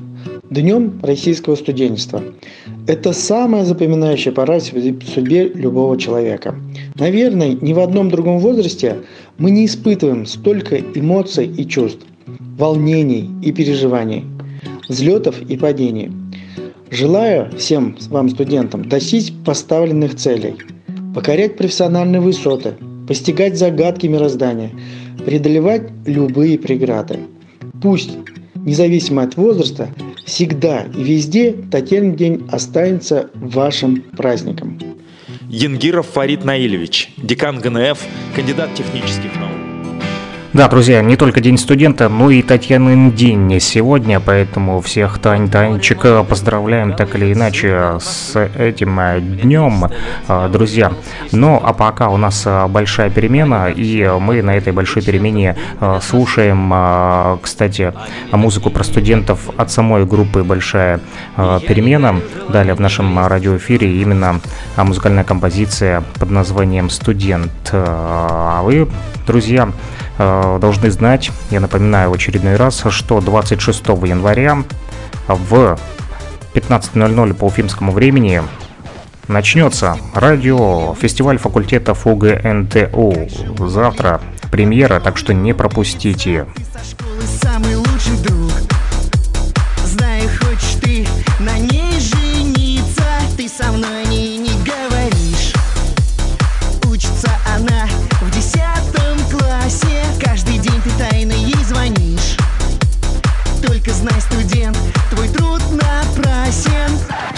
Днем российского студенчества. Это самая запоминающая пора в судьбе любого человека. Наверное, ни в одном другом возрасте мы не испытываем столько эмоций и чувств, волнений и переживаний, взлетов и падений. Желаю всем вам, студентам, достичь поставленных целей, покорять профессиональные высоты, постигать загадки мироздания, преодолевать любые преграды. Пусть, независимо от возраста, всегда и везде Татьянин день останется вашим праздником. Янгиров Фарид Наилевич, декан ГНФ, кандидат технических наук. Да, друзья, не только День студента, но и Татьянин день сегодня, поэтому всех Тань, Танечек поздравляем так или иначе с этим днем, друзья. Ну, а пока у нас большая перемена, и мы на этой большой перемене слушаем, кстати, музыку про студентов от самой группы «Большая перемена». Далее в нашем радиоэфире именно музыкальная композиция под названием «Студент». А вы, друзья, должны знать, я напоминаю в очередной раз, что двадцать шестого января в пятнадцать ноль ноль по уфимскому времени начнется радиофестиваль факультетов УГНТУ. Завтра премьера, так что не пропустите. Самый лучший друг. Знаю, хочешь ты на ней жениться, ты со мной о ней не говоришь. Учится она в десятом классе, каждый день ты тайно ей звонишь. Только знай, студент, твой труд напрасен.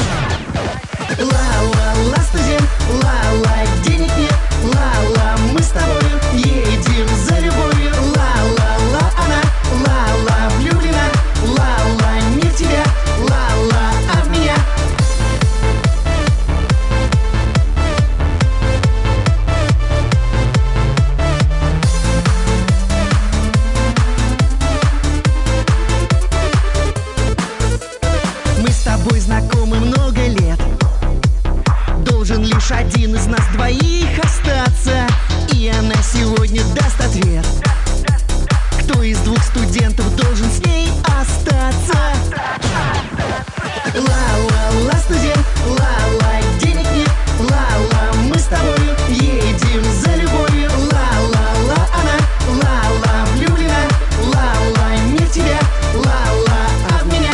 Ла-ла-ла, студент, ла-ла, денег нет, ла-ла, мы с тобой едем за любовью. Ла-ла-ла, она, ла-ла, влюблена, ла-ла, не в тебя, ла-ла, а в меня. Мы с тобой знакомы много лет. Должен лишь один из нас двоих остаться, и она сегодня даст ответ. Кто из двух студентов должен с ней остаться? Ла-ла-ла, студент, ла-ла, денег нет, ла-ла, мы с тобой едем за любовью. Ла-ла-ла, она, ла-ла, влюблена, ла-ла, не в тебя, ла-ла, а в меня.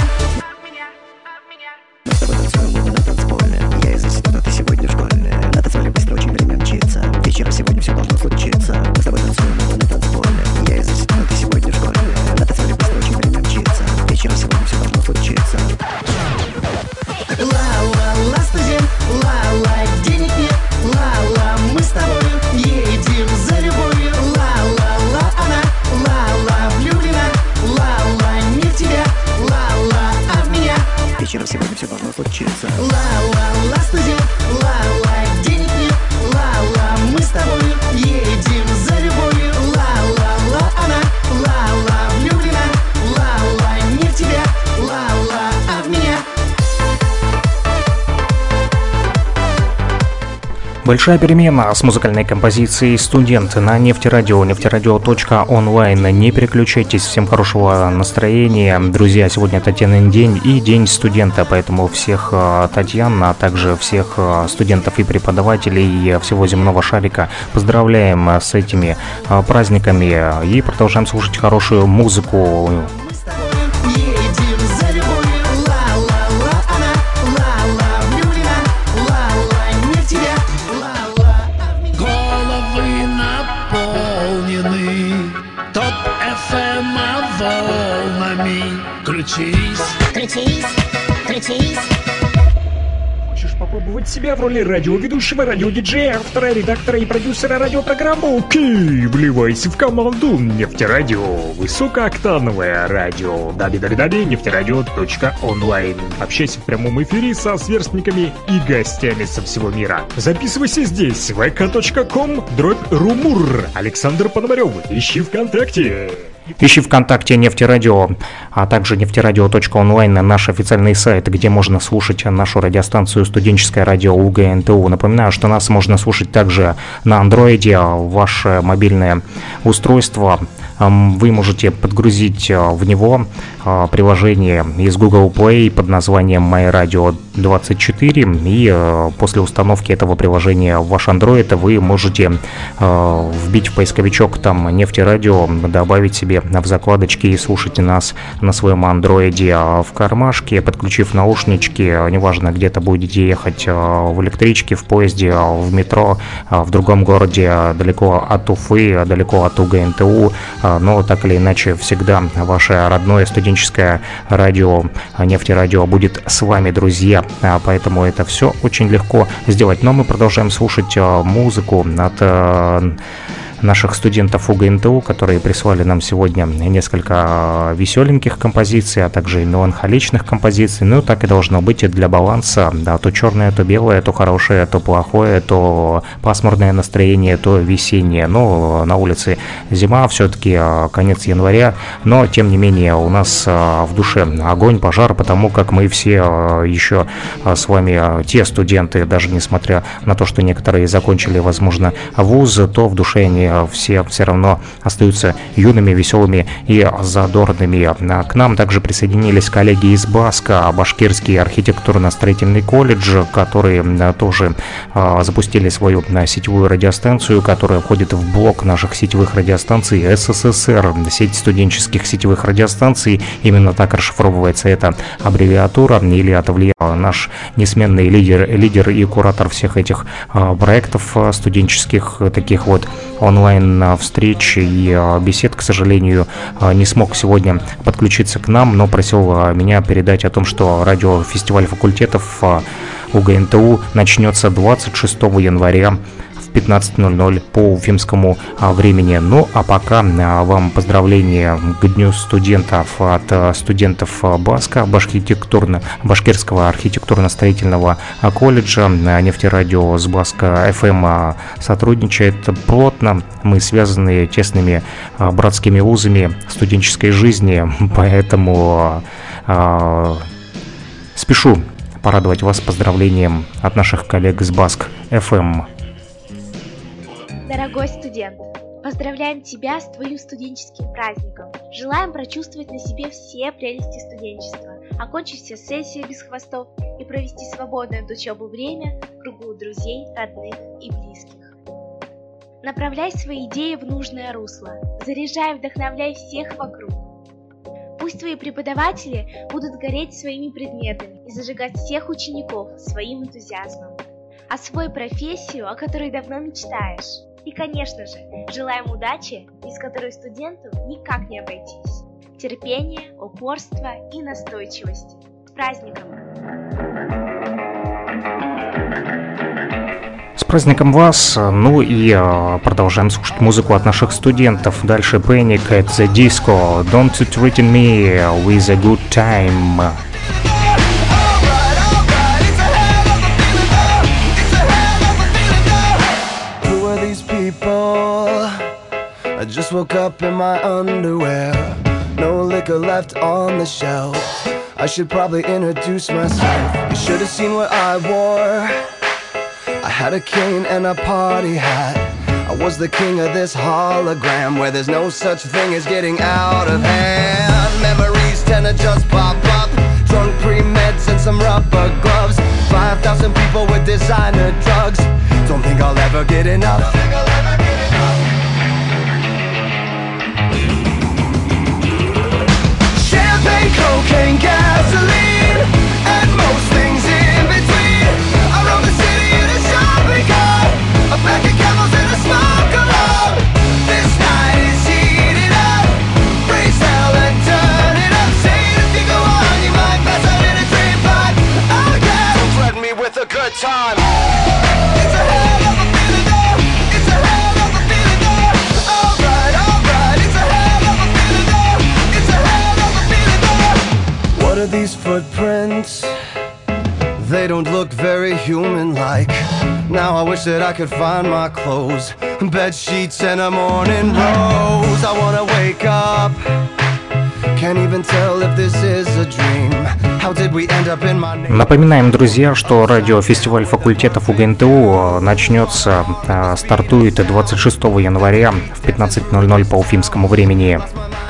Я из института, ты сегодня в школе. На танцполе быстро очень время мчится. Вечером сегодня все должно случиться. Мы с тобой танцуем на танцполе. Я из института, ты сегодня в школе. На танцполе быстро очень время мчится. Вечером сегодня все должно случиться. Ла-ла-ла, студент, ла-ла, денег нет, ла-ла, мы с тобой едем за любовью. Ла-ла-ла, она, ла-ла, влюблена, ла-ла, не в тебя, ла-ла, а в меня. Вечером сегодня все должно случиться. Ла-ла-ла, студент, ла-ла, денег нет, ла-ла, мы с тобой едем за любовью. Ла-ла-ла, она, ла-ла, влюблена, ла-ла, не в тебя, ла-ла, а в меня. Большая перемена с музыкальной композицией «Студент» на Нефтерадио, нефтерадио точка онлайн. Не переключайтесь, всем хорошего настроения. Друзья, сегодня Татьянин день и День студента, поэтому всех Татьян, а также всех студентов и преподавателей всего земного шарика поздравляем с этими праздниками и продолжаем слушать хорошую музыку. Крутись, крутись, крутись. Хочешь попробовать себя в роли радиоведущего, радиодиджея, автора, редактора и продюсера радиопрограммы? Окей, вливайся в команду Нефтерадио. Высокооктановое радио. даби-даби-даби, нефтерадио точка онлайн. Общайся в прямом эфире со сверстниками и гостями со всего мира. Записывайся здесь, вэ ка точка ком, дробь румур. Александр Пономарев, ищи ВКонтакте. Ищи ВКонтакте Нефтерадио, а также нефтерадио точка онлайн, наш официальный сайт, где можно слушать нашу радиостанцию «Студенческое радио УГНТУ». Напоминаю, что нас можно слушать также на андроиде, ваше мобильное устройство. Вы можете подгрузить в него приложение из Google Play под названием май радио двадцать четыре, и после установки этого приложения в ваш Android вы можете вбить в поисковичок там «Нефтерадио», добавить себе в закладочки и слушать нас на своем андроиде в кармашке, подключив наушнички, неважно, где-то будете ехать в электричке, в поезде, в метро, в другом городе, далеко от Уфы, далеко от УГНТУ, но так или иначе всегда ваше родное студенческое радио Нефтерадио будет с вами, друзья, поэтому это все очень легко сделать. Но мы продолжаем слушать музыку от наших студентов УГНТУ, которые прислали нам сегодня несколько веселеньких композиций, а также и меланхоличных композиций. Ну, так и должно быть и для баланса. Да, то черное, то белое, то хорошее, то плохое, то пасмурное настроение, то весеннее. Но на улице зима, все-таки конец января, но тем не менее у нас в душе огонь, пожар, потому как мы все еще с вами те студенты, даже несмотря на то, что некоторые закончили, возможно, вуз, то в душе они все все равно остаются юными, веселыми и задорными. К нам также присоединились коллеги из БАСКа, Башкирский архитектурно-строительный колледж, которые тоже запустили свою сетевую радиостанцию, которая входит в блок наших сетевых радиостанций СССР, сеть студенческих сетевых радиостанций. Именно так расшифровывается эта аббревиатура. Илья Тавлиев, наш несменный лидер, лидер и куратор всех этих проектов студенческих, таких вот онлайн-встреч и бесед, к сожалению, не смог сегодня подключиться к нам, но просил меня передать о том, что радиофестиваль факультетов УГНТУ начнется двадцать шестого января в пятнадцать ноль ноль по уфимскому времени. Ну, а пока вам поздравления к Дню студентов от студентов БАСКа, архитектурно, Башкирского архитектурно-строительного колледжа. Нефтерадио с БАСКа эф эм сотрудничает плотно. Мы связаны тесными братскими узами студенческой жизни, поэтому э, спешу порадовать вас поздравлением от наших коллег с БАСК эф эм. Дорогой студент, поздравляем тебя с твоим студенческим праздником. Желаем прочувствовать на себе все прелести студенчества, окончить все сессии без хвостов и провести свободное от учебы время в кругу друзей, родных и близких. Направляй свои идеи в нужное русло, заряжай и вдохновляй всех вокруг. Пусть твои преподаватели будут гореть своими предметами и зажигать всех учеников своим энтузиазмом. Освой профессию, о которой давно мечтаешь. И, конечно же, желаем удачи, без которой студенту никак не обойтись. Терпение, упорство и настойчивость. С праздником! С праздником вас! Ну и э, продолжаем слушать музыку от наших студентов. Дальше Panic at the Disco. Don't threaten me with a good time. I just woke up in my underwear, no liquor left on the shelf. I should probably introduce myself. You should have seen what I wore. I had a cane and a party hat. I was the king of this hologram, where there's no such thing as getting out of hand. Memories tend to just pop up. Drunk pre-meds and some rubber gloves. Five thousand people with designer drugs. Don't think I'll ever get enough. Champagne, cocaine, gasoline, and most things in between. I roam the city in a shopping cart, a pack of camels and a smoke alarm. This night is heating up, raise hell and turn it up. Say it if you go on, you might pass out in a train pipe. Oh yeah, don't threaten me with a good time. It's a hell of a feeling there, it's a hell of a feeling there. Alright, alright, it's a hell of a feeling there, it's a hell of a feeling there. What are these footprints? They don't look very human-like. Now I wish that I could find my clothes, bed sheets and a morning rose. I wanna wake up, can't even tell if this is a dream. How did we end up in my name? Напоминаем, друзья, что радиофестиваль факультетов УГНТУ начнется, стартует двадцать шестого января в пятнадцать ноль ноль по уфимскому времени.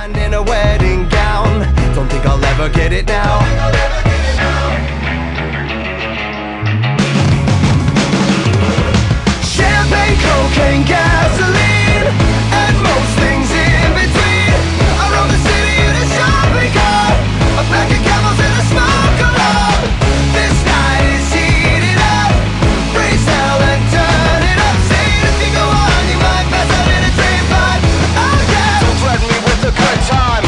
Cocaine, gasoline, and most things in between. I rode the city in a shopping cart, a pack of camels and a smoke alarm. This night is heating up, raise hell and turn it up. Say if you go on, you might pass out in a train pipe. Oh yeah, don't threaten me with a good time.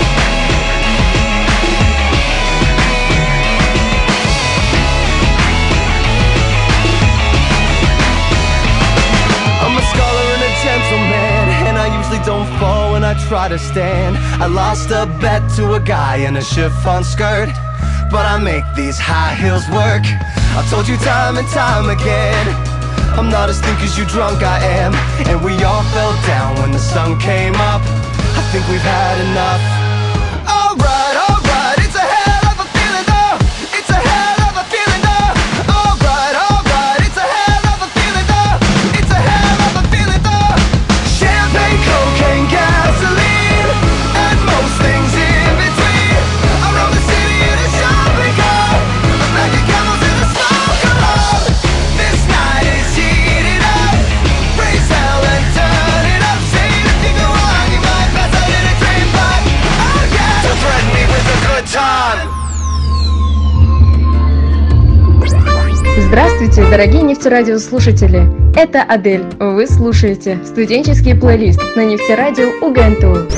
Don't fall when I try to stand. I lost a bet to a guy in a chiffon skirt, but I make these high heels work. I've told you time and time again, I'm not as thick as you drunk I am. And we all fell down when the sun came up. I think we've had enough. Alright, alright, it's a hell of a feeling though. It's a hell of a feeling though. Alright, alright, it's a hell of a feeling though. It's a hell of a feeling though. Champagne, cocaine, gasoline, and most things in between. I rode the city in a shopping cart, a pack of camels and a smoke alarm. This night is heating up, raise hell and turn it up. Say if you go on, you might pass out in a train pipe. Oh yeah, don't threaten me with a good time. Здравствуйте, дорогие нефтерадиослушатели! Это Адель. Вы слушаете студенческий плейлист на нефтерадио УГНТУ.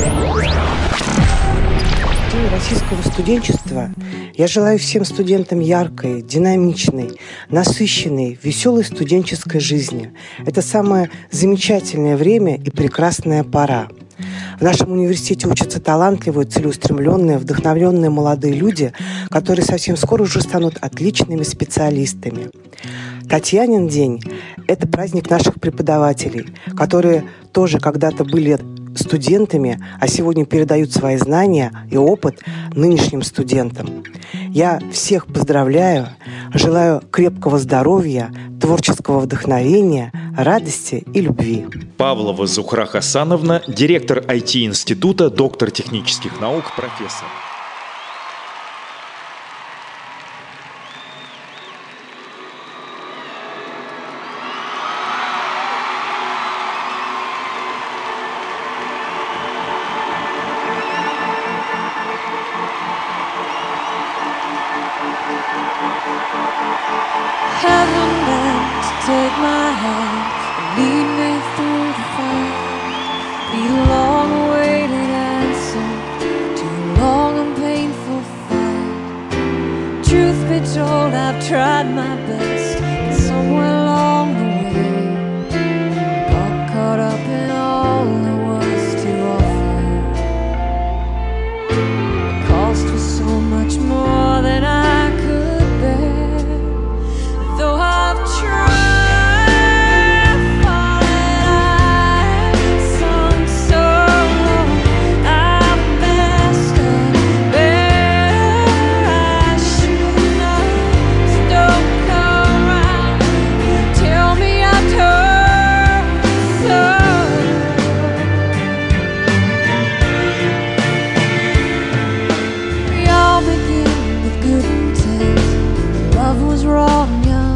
День российского студенчества. Я желаю всем студентам яркой, динамичной, насыщенной, веселой студенческой жизни. Это самое замечательное время и прекрасная пора. В нашем университете учатся талантливые, целеустремленные, вдохновленные молодые люди, которые совсем скоро уже станут отличными специалистами. Татьянин день – это праздник наших преподавателей, которые тоже когда-то были студентами, а сегодня передают свои знания и опыт нынешним студентам. Я всех поздравляю, желаю крепкого здоровья, творческого вдохновения, радости и любви. Павлова Зухра Хасановна, директор ай ти-института, доктор технических наук, профессор. Heaven meant to take my hand and lead me through the fire. Be the long-awaited answer to a long and painful fight. Truth be told, I've tried my best, but somewhere along the way got caught up in all there was to offer. The cost was so much more than I could bear. Though I've tried, fallen, I've sung so long, I've messed up where I should not. So don't come around and tell me I told you so. We all begin with good intent. Love was wrong.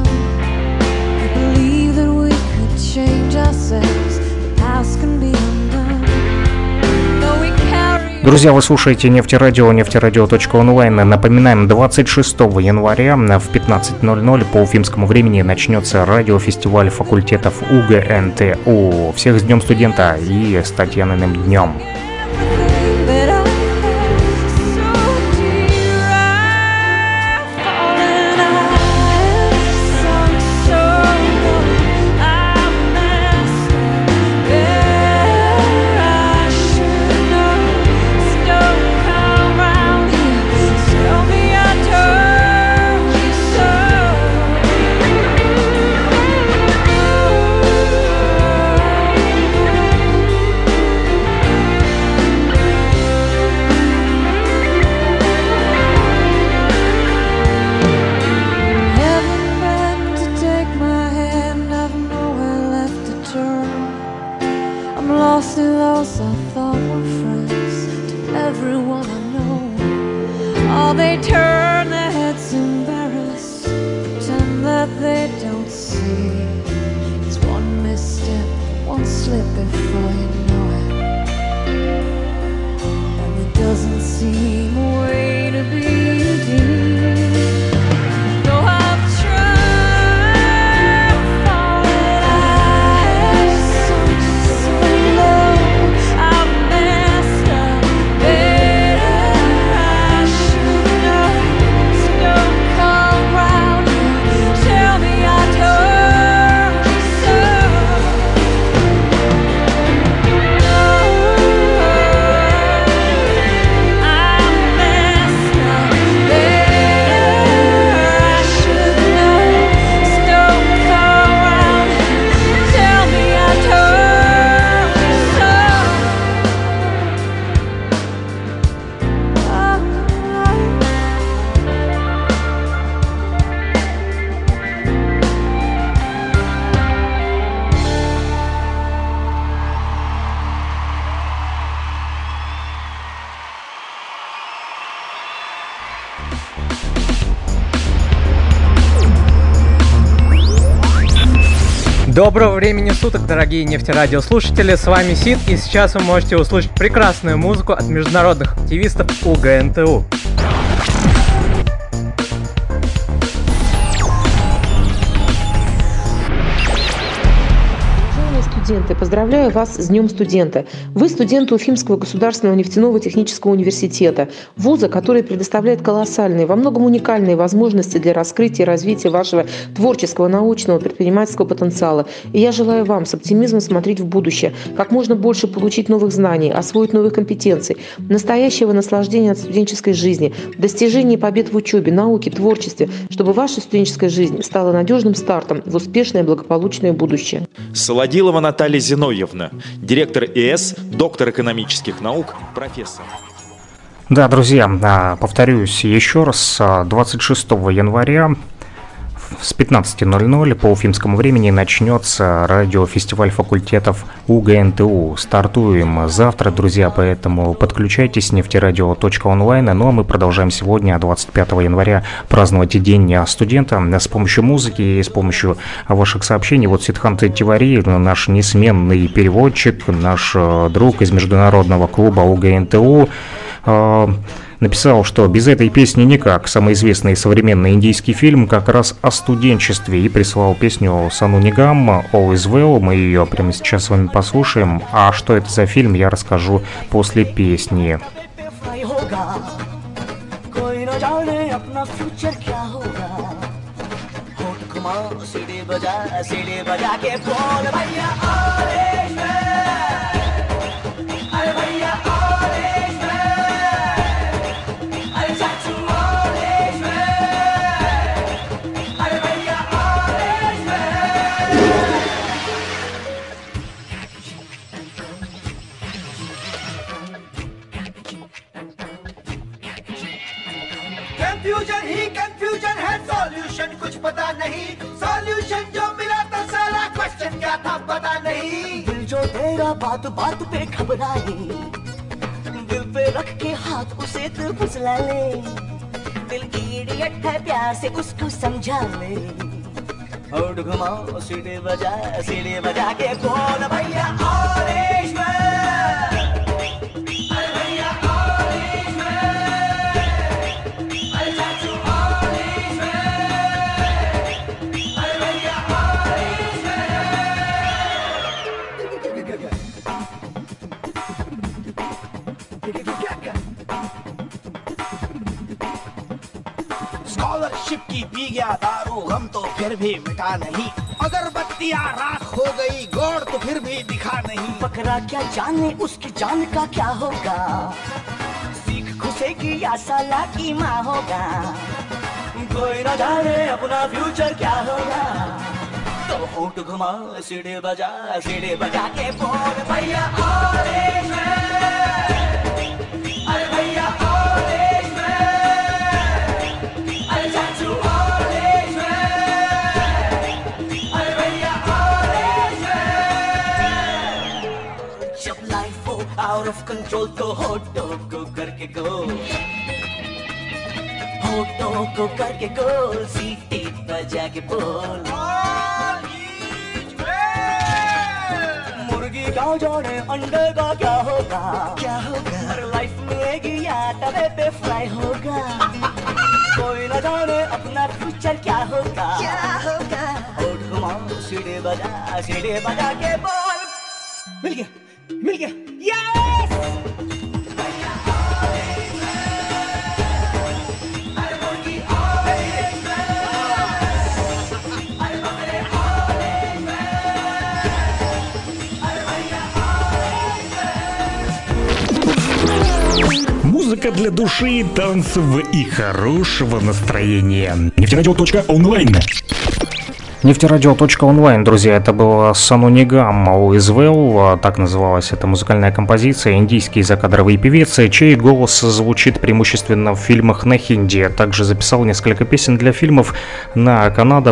Друзья, вы слушаете Нефтерадио, нефтерадио точка онлайн. Напоминаем, двадцать шестого января в пятнадцать ноль ноль по уфимскому времени начнется радиофестиваль факультетов УГНТУ. Всех с Днем студента и с Татьяниным днем. So lost in those I thought were friends. To everyone I know, all they turn their heads embarrassed, pretend that they don't see. It's one misstep, one slip before you know it, and there doesn't seem a way to be redeemed. No, I've tried for it. I have sunk so low. I've messed up better. I should know. So don't come round and tell me I told you so. Доброго времени суток, дорогие нефтерадиослушатели, с вами Сид, и сейчас вы можете услышать прекрасную музыку от международных активистов УГНТУ. Студенты, поздравляю вас с Днем студента. Вы студенты Уфимского государственного нефтяного технического университета, вуза, который предоставляет колоссальные, во многом уникальные возможности для раскрытия и развития вашего творческого, научного, предпринимательского потенциала. И я желаю вам с оптимизмом смотреть в будущее, как можно больше получить новых знаний, освоить новых компетенций, настоящего наслаждения от студенческой жизни, достижения побед в учебе, науке, творчестве, чтобы ваша студенческая жизнь стала надежным стартом в успешное благополучное будущее. Солодилова Наталья Зиновьевна, директор ИЭС, доктор экономических наук, профессор. Да, друзья, повторюсь еще раз, двадцать шестого января с пятнадцати ноль-ноль по уфимскому времени начнется радиофестиваль факультетов УГНТУ. Стартуем завтра, друзья, поэтому подключайтесь, нефтерадио точка онлайн. Ну а мы продолжаем сегодня, двадцать пятого января, праздновать День студента с помощью музыки и с помощью ваших сообщений. Вот Сидхан Тивари, наш несменный переводчик, наш друг из международного клуба УГНТУ, написал, что без этой песни никак. Самый известный современный индийский фильм как раз о студенчестве, и прислал песню Сану Нигам «All is well». Мы ее прямо сейчас с вами послушаем. А что это за фильм, я расскажу после песни. Confusion ही confusion है, solution कुछ पता नहीं, सॉल्यूशन जो मिला तो सारा क्वेश्चन क्या था पता नहीं। दिल जो तेरा बात बात पे घबराए, दिल पे रख के हाथ उसे तू फुसला ले, दिल इडियट है प्यार से उसको समझा ले। होठ घुमाओ सीढ़ी बजा सीढ़ी बजा के बोल भैया ऑरेंज मैन, अरे भैया ऑरेंज मैन, अरे चाचू ऑरेंज मैन, अरे भैया ऑरेंज मैन। स्कॉलरशिप की पी गया दारू, गम तो फिर भी मिटा नहीं, अगरबत्तियां राख हो गई, गोड़ तो फिर भी दिखा नहीं। बकरा क्या जाने उसकी जान का क्या होगा, सीख घुसेगी या साला की माँ होगा, कोई न जाने अपना फ्यूचर क्या होगा। तो होठ घुमा सीढ़ी बजा सीढ़ी बजा के बोल भैया ऑरेंज मैन, अरे भैया ऑरेंज मैन, अरे चाचू ऑरेंज मैन, अरे भैया orange man. Out of control तो होठों को करके गोल, होठों को करके गोल, सीटी बजा के बोल। मुर्गी का जाने अंडे का क्या होगा, क्या होगा, हर लाइफ मिलेगी या तवे पे फ्राई होगा, कोई न जाने अपना फ्यूचर क्या होगा, क्या होगा। होठ घुमाओ सीढ़ी बजा, सीढ़ी बजा के बोल। मिल गया, मिल गया, yes. Музыка для души, танцев и хорошего настроения. Нефтерадио.онлайн. Нефтерадио.онлайн, друзья, это был Санунигам Always Well, так называлась эта музыкальная композиция, индийский закадровый певец, чей голос звучит преимущественно в фильмах на хинди. Также записал несколько песен для фильмов на канада,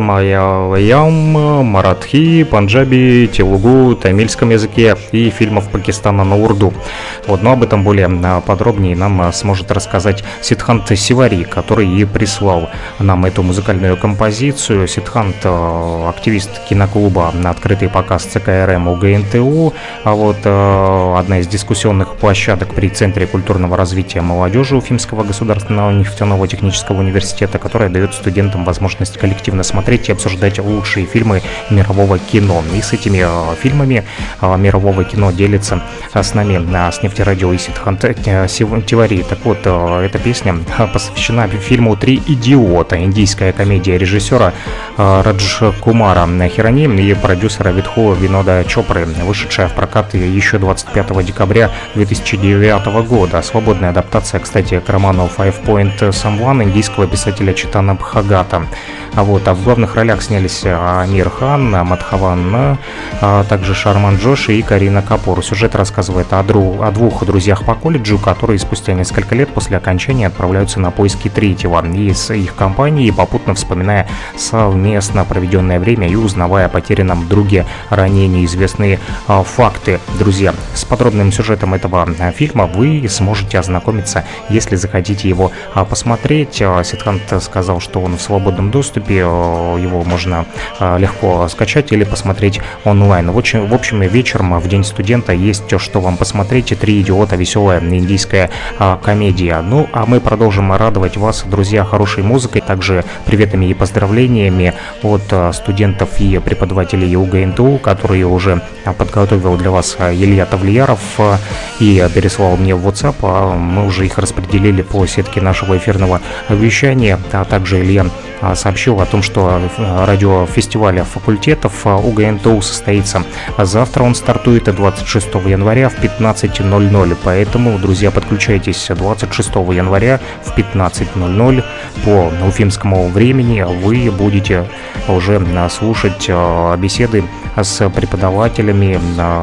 малаям, маратхи, панджаби, телугу, тамильском языке и фильмов Пакистана на урду. Вот, но об этом более подробнее нам сможет рассказать Сидхант Сивари, который и прислал нам эту музыкальную композицию. Сидхант — активист киноклуба на открытый показ ЦКРМ УГНТУ, а вот э, одна из дискуссионных площадок при Центре культурного развития молодежи Уфимского государственного нефтяного технического университета, которая дает студентам возможность коллективно смотреть и обсуждать лучшие фильмы мирового кино. И с этими э, фильмами э, мирового кино делится с нами, э, с Нефтерадио и Сидхант Сивари. Так вот, э, эта песня посвящена фильму «Три идиота», индийская комедия режиссера э, Радж Кумара Хирани и продюсера Видху Винода Чопры, вышедшая в прокат еще двадцать пятого декабря две тысячи девятого года. Свободная адаптация, кстати, к роману Five Point Someone индийского писателя Читана Бхагата. А вот, а в главных ролях снялись Амир Хан, Мадхаван, а также Шарман Джоши и Карина Капур. Сюжет рассказывает о, дру, о двух друзьях по колледжу, которые спустя несколько лет после окончания отправляются на поиски третьего из их компании, попутно вспоминая совместно проведенное время и узнавая о потерянном друге ранее неизвестные а, факты. Друзья, с подробным сюжетом этого а, фильма вы сможете ознакомиться, если захотите его а, посмотреть. А, Сидхант сказал, что он в свободном доступе, его можно а, легко скачать или посмотреть онлайн. В общем, в общем, вечером в День студента есть что вам посмотреть. «Три идиота», веселая индийская а, комедия. Ну, а мы продолжим радовать вас, друзья, хорошей музыкой, также приветами и поздравлениями от а, студентов и преподавателей УГНТУ, которые уже а, подготовил для вас а, Илья Тавлияров а, и переслал мне в WhatsApp. А мы уже их распределили по сетке нашего эфирного вещания. А также Илья а, сообщил о том, что радиофестиваль факультетов УГНТУ состоится завтра. Он стартует двадцать шестого января в пятнадцать ноль ноль. Поэтому, друзья, подключайтесь двадцать шестого января в пятнадцать ноль ноль по уфимскому времени. Вы будете уже слушать беседы с преподавателями,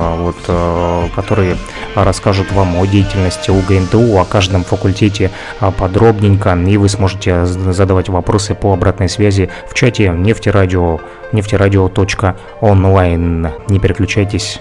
вот, которые расскажут вам о деятельности УГНТУ, о каждом факультете подробненько, и вы сможете задавать вопросы по обратной связи в чате Нефтерадио, нефтерадио.онлайн. Не переключайтесь.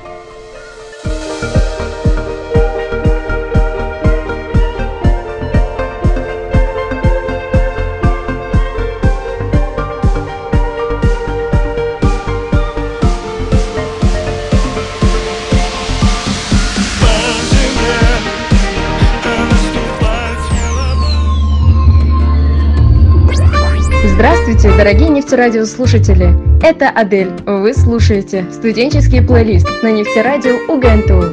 Здравствуйте, дорогие нефтерадиослушатели! Это Адель. Вы слушаете студенческий плейлист на Нефтерадио УГНТУ.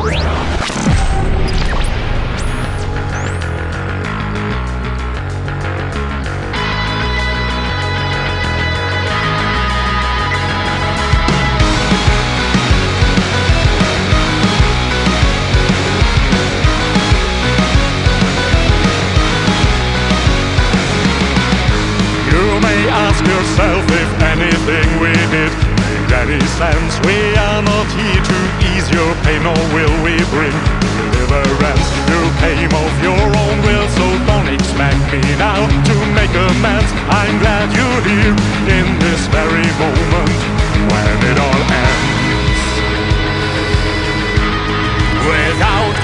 Sense. We are not here to ease your pain, nor will we bring deliverance. You came of your own will, so don't expect me now to make amends. I'm glad you're here in this very moment when it all ends. Without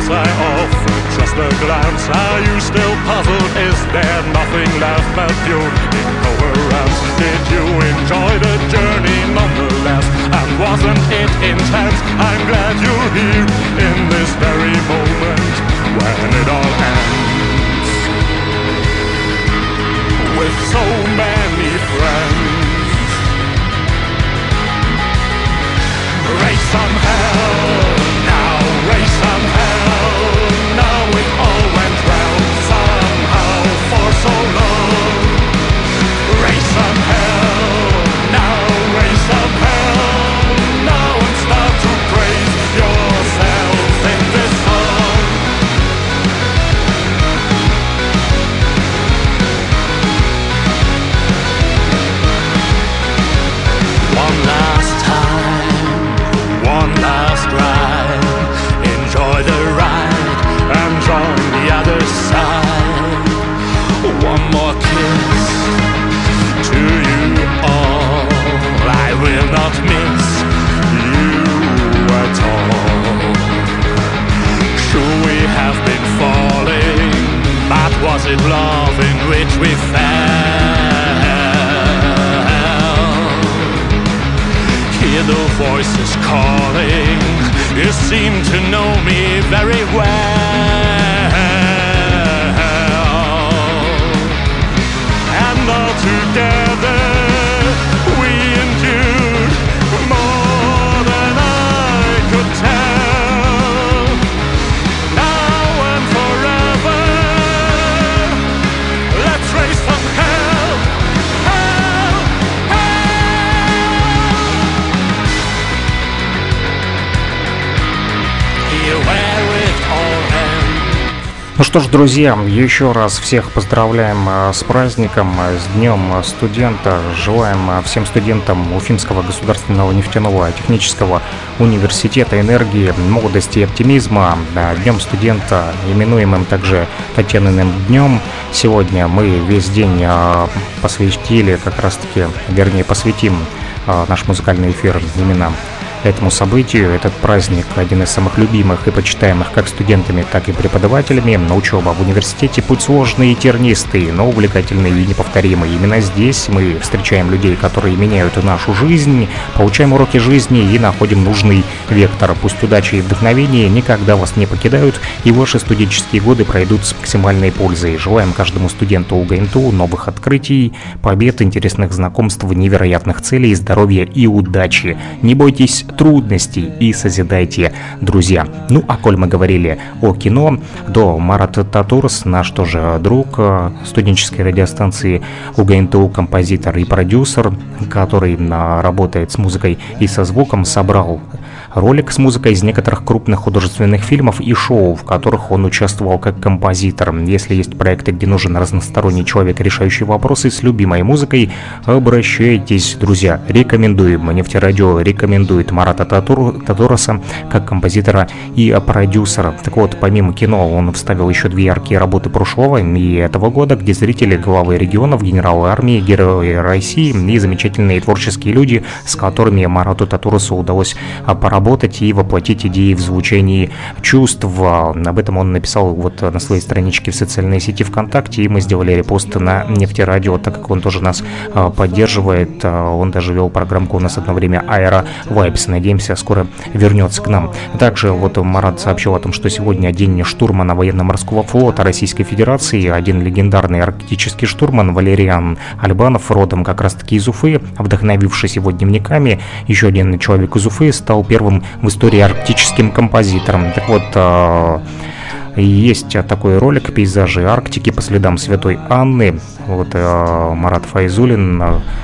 was I offered just a glance? Are you still puzzled? Is there nothing left but pure incoherence? Did you enjoy the journey nonetheless? And wasn't it intense? I'm glad you're here in this very moment when it all ends. With so many friends, raise some hell, now raise some hell. Now it all went well, somehow for so long. Raise some hell, now raise some hell. Now and start to praise yourself in this song. One last time, one last ride. Enjoy the ride and join the other side. One more kiss to you all. I will not miss you at all. Sure, we have been falling, but was it love in which we fell? Hear the voices calling. You seem to know me very well. And all together we endured more than I could tell. Now and forever, let's raise some hell, hell, hell. Where it all ends. Ну что ж, друзья, еще раз всех поздравляем с праздником, с Днем студента. Желаем всем студентам Уфимского государственного нефтяного технического университета энергии, молодости и оптимизма. Днем студента, именуемым также Татьяниным днем. Сегодня мы весь день посвятили, как раз таки, вернее, посвятим наш музыкальный эфир именно этому событию. Этот праздник один из самых любимых и почитаемых как студентами, так и преподавателями. Но учеба в университете — путь сложный и тернистый, но увлекательный и неповторимый. Именно здесь мы встречаем людей, которые меняют нашу жизнь, получаем уроки жизни и находим нужный вектор. Пусть удача и вдохновение никогда вас не покидают, и ваши студенческие годы пройдут с максимальной пользой. Желаем каждому студенту УГНТУ новых открытий, побед, интересных знакомств, невероятных целей, здоровья и удачи. Не бойтесь трудностей и созидайте, друзья. Ну, а коль мы говорили о кино, то Марат Татурс, наш тоже друг студенческой радиостанции УГНТУ, композитор и продюсер, который работает с музыкой и со звуком, собрал ролик с музыкой из некоторых крупных художественных фильмов и шоу, в которых он участвовал как композитор. Если есть проекты, где нужен разносторонний человек, решающий вопросы с любимой музыкой, обращайтесь, друзья. Рекомендуем. Нефтерадио рекомендует Марата Татур, Татураса как композитора и продюсера. Так вот, помимо кино, он вставил еще две яркие работы прошлого и этого года, где зрители, главы регионов, генералы армии, герои России и замечательные творческие люди, с которыми Марату Татурасу удалось поработать и воплотить идеи в звучании чувств. Об этом он написал вот на своей страничке в социальной сети ВКонтакте, и мы сделали репост на Нефтерадио, так как он тоже нас поддерживает. Он даже вел программку у нас одно время Аэро Вайбс. Надеемся, скоро вернется к нам. Также вот Марат сообщил о том, что сегодня день штурмана военно-морского флота Российской Федерации. Один легендарный арктический штурман Валериан Альбанов, родом как раз-таки из Уфы, вдохновившись его дневниками, еще один человек из Уфы стал первым в истории арктическим композитором. Так вот, есть такой ролик «Пейзажи Арктики по следам Святой Анны». Вот Марат Файзулин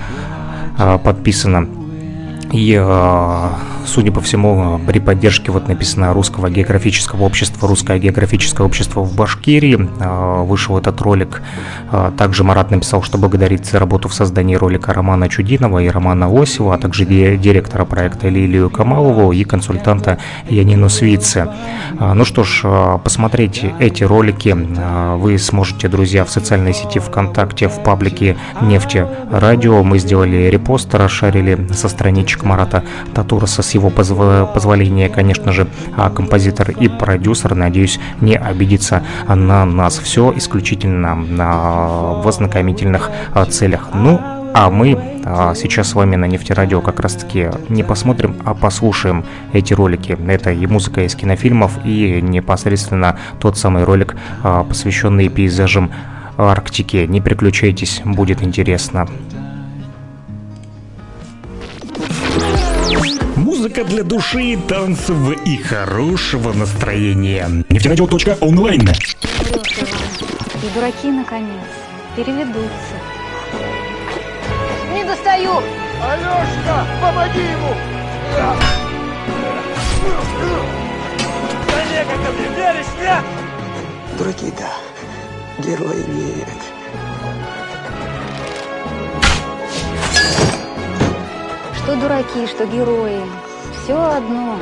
подписано. И, судя по всему, при поддержке, вот написано, Русского географического общества, Русское географическое общество в Башкирии, вышел этот ролик. Также Марат написал, что благодарит за работу в создании ролика Романа Чудинова и Романа Осева, а также директора проекта Лилию Камалову и консультанта Янину Свице. Ну что ж, посмотреть эти ролики вы сможете, друзья, в социальной сети ВКонтакте, в паблике Нефтерадио. Мы сделали репост, расшарили со страничек Марата Татураса с его его позв- позволения, конечно же, композитор и продюсер, надеюсь, не обидится на нас. Все исключительно в ознакомительных целях. Ну, а мы а, сейчас с вами на Нефтерадио как раз-таки не посмотрим, а послушаем эти ролики. Это и музыка из кинофильмов, и непосредственно тот самый ролик, а, посвященный пейзажам Арктики. Не переключайтесь, будет интересно. Музыка для души, танцев и хорошего настроения. Нефтерадио точка онлайн. И дураки, наконец, переведутся. Не достаю! Алешка, помоги ему! Да некогда мне, веришь, нет? Дураки, да. Герои нет. Что дураки, что герои. Все одно.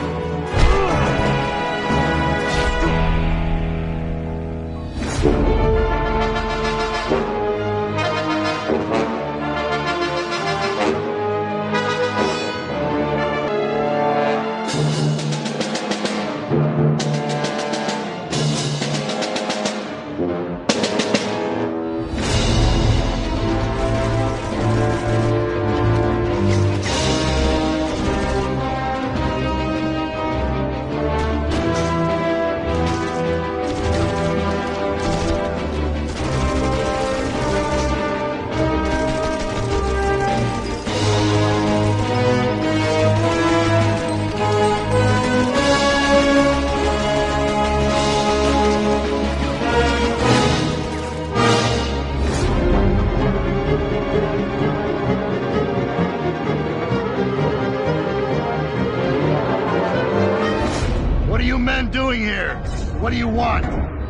What do you want?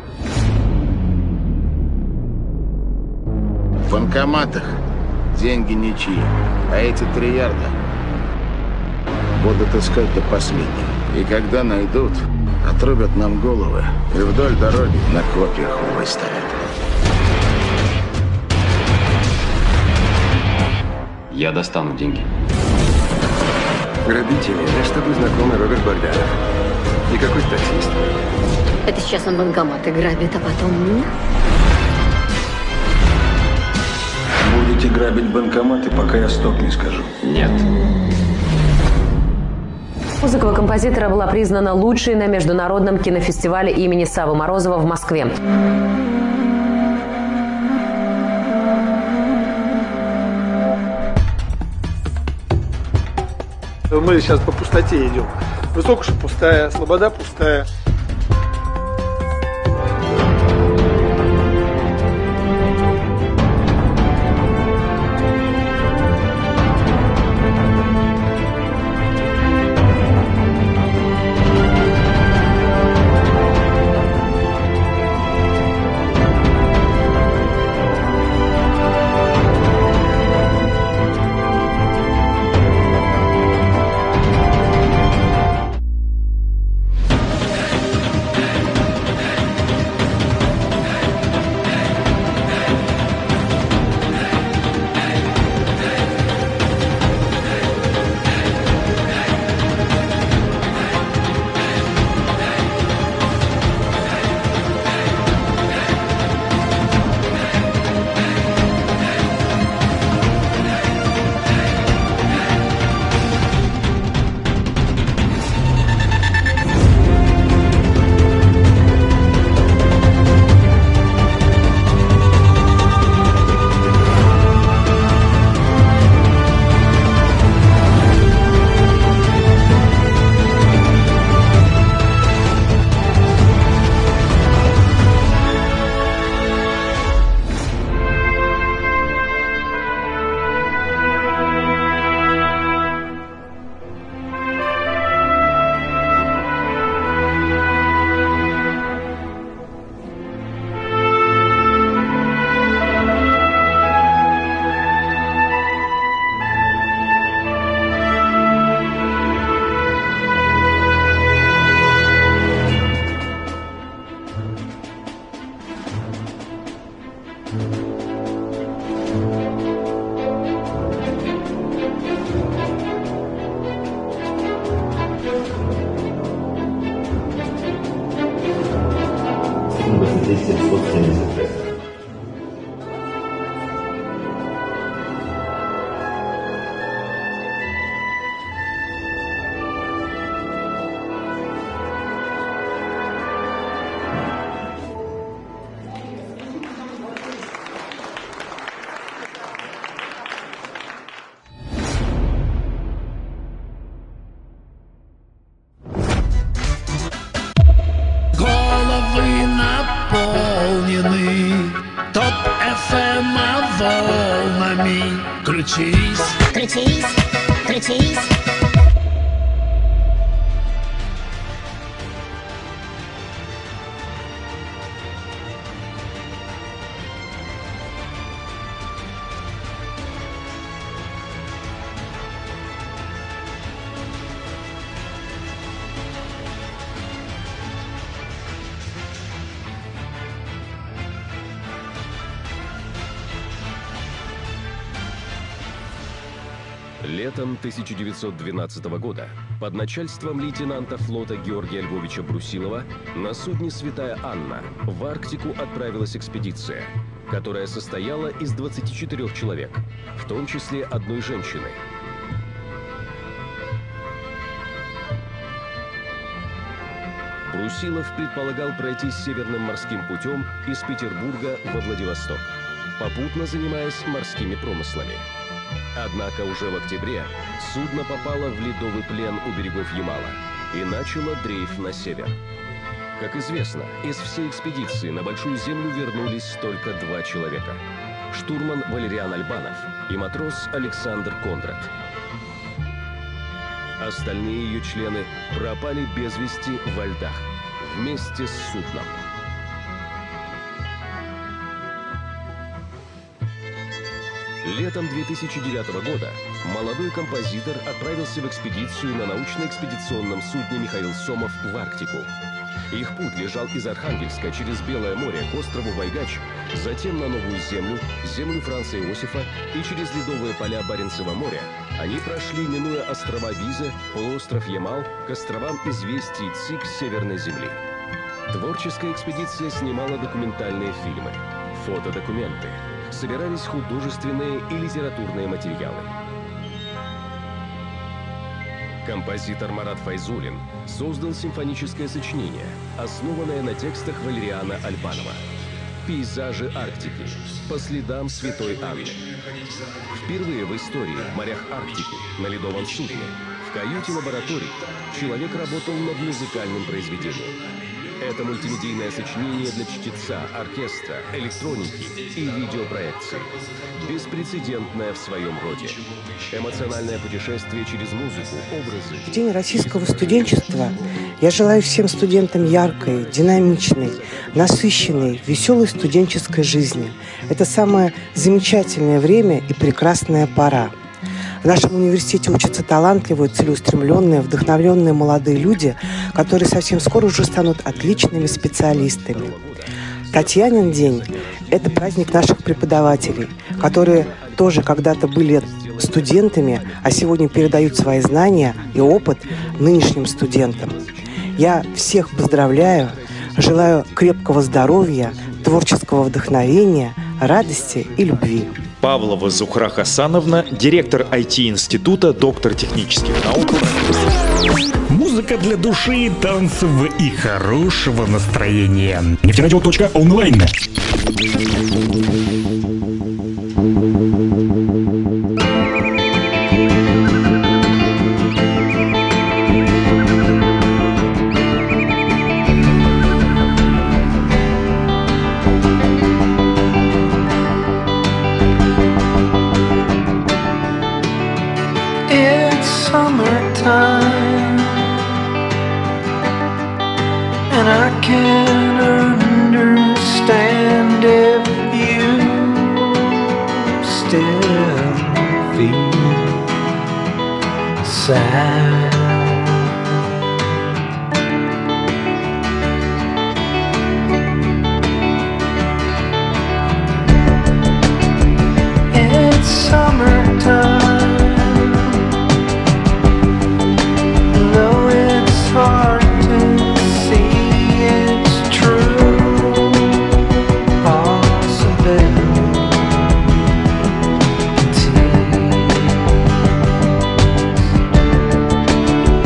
В банкоматах деньги ничьи, а эти три ярда будут искать до последнего. И когда найдут, отрубят нам головы и вдоль дороги на копьях выставят. Я достану деньги. Грабители, да с тобой знакомый Роберт Богданов. И какой статист. Это сейчас он банкоматы грабит, а потом... Будете грабить банкоматы, пока я стоп не скажу. Нет. Музыка у композитора была признана лучшей на международном кинофестивале имени Саввы Морозова в Москве. Мы сейчас по пустоте идем. Высокуша пустая, Слобода пустая. нами. Крутись, крутись, крутись. Летом тысяча девятьсот двенадцатого года под начальством лейтенанта флота Георгия Львовича Брусилова на судне «Святая Анна» в Арктику отправилась экспедиция, которая состояла из двадцати четырёх человек, в том числе одной женщины. Брусилов предполагал пройти Северным морским путем из Петербурга во Владивосток, попутно занимаясь морскими промыслами. Однако уже в октябре судно попало в ледовый плен у берегов Ямала и начало дрейф на север. Как известно, из всей экспедиции на Большую Землю вернулись только два человека – штурман Валериан Альбанов и матрос Александр Кондрат. Остальные ее члены пропали без вести во льдах вместе с судном. Летом две тысячи девятого года молодой композитор отправился в экспедицию на научно-экспедиционном судне «Михаил Сомов» в Арктику. Их путь лежал из Архангельска через Белое море к острову Вайгач, затем на Новую Землю, землю Франца Иосифа и через ледовые поля Баренцева моря. Они прошли, минуя острова Виза, полуостров Ямал, к островам Известий и Цик Северной Земли. Творческая экспедиция снимала документальные фильмы, фотодокументы, собирались художественные и литературные материалы. Композитор Марат Файзуллин создал симфоническое сочинение, основанное на текстах Валериана Альбанова «Пейзажи Арктики. По следам Святой Анны». Впервые в истории в морях Арктики на ледовом судне в каюте лаборатории человек работал над музыкальным произведением. Это мультимедийное сочинение для чтеца, оркестра, электроники и видеопроекции. Беспрецедентное в своем роде. Эмоциональное путешествие через музыку, образы. В День российского студенчества я желаю всем студентам яркой, динамичной, насыщенной, веселой студенческой жизни. Это самое замечательное время и прекрасная пора. В нашем университете учатся талантливые, целеустремленные, вдохновленные молодые люди, которые совсем скоро уже станут отличными специалистами. Татьянин день – это праздник наших преподавателей, которые тоже когда-то были студентами, а сегодня передают свои знания и опыт нынешним студентам. Я всех поздравляю, желаю крепкого здоровья, творческого вдохновения, радости и любви. Павлова Зухра Хасановна, директор ай ти-института, доктор технических наук. Музыка для души, танцев и хорошего настроения. Нефтерадио точка онлайн. Summertime, and I can understand if you still feel sad. It's summertime. Hard to see it's true possibility.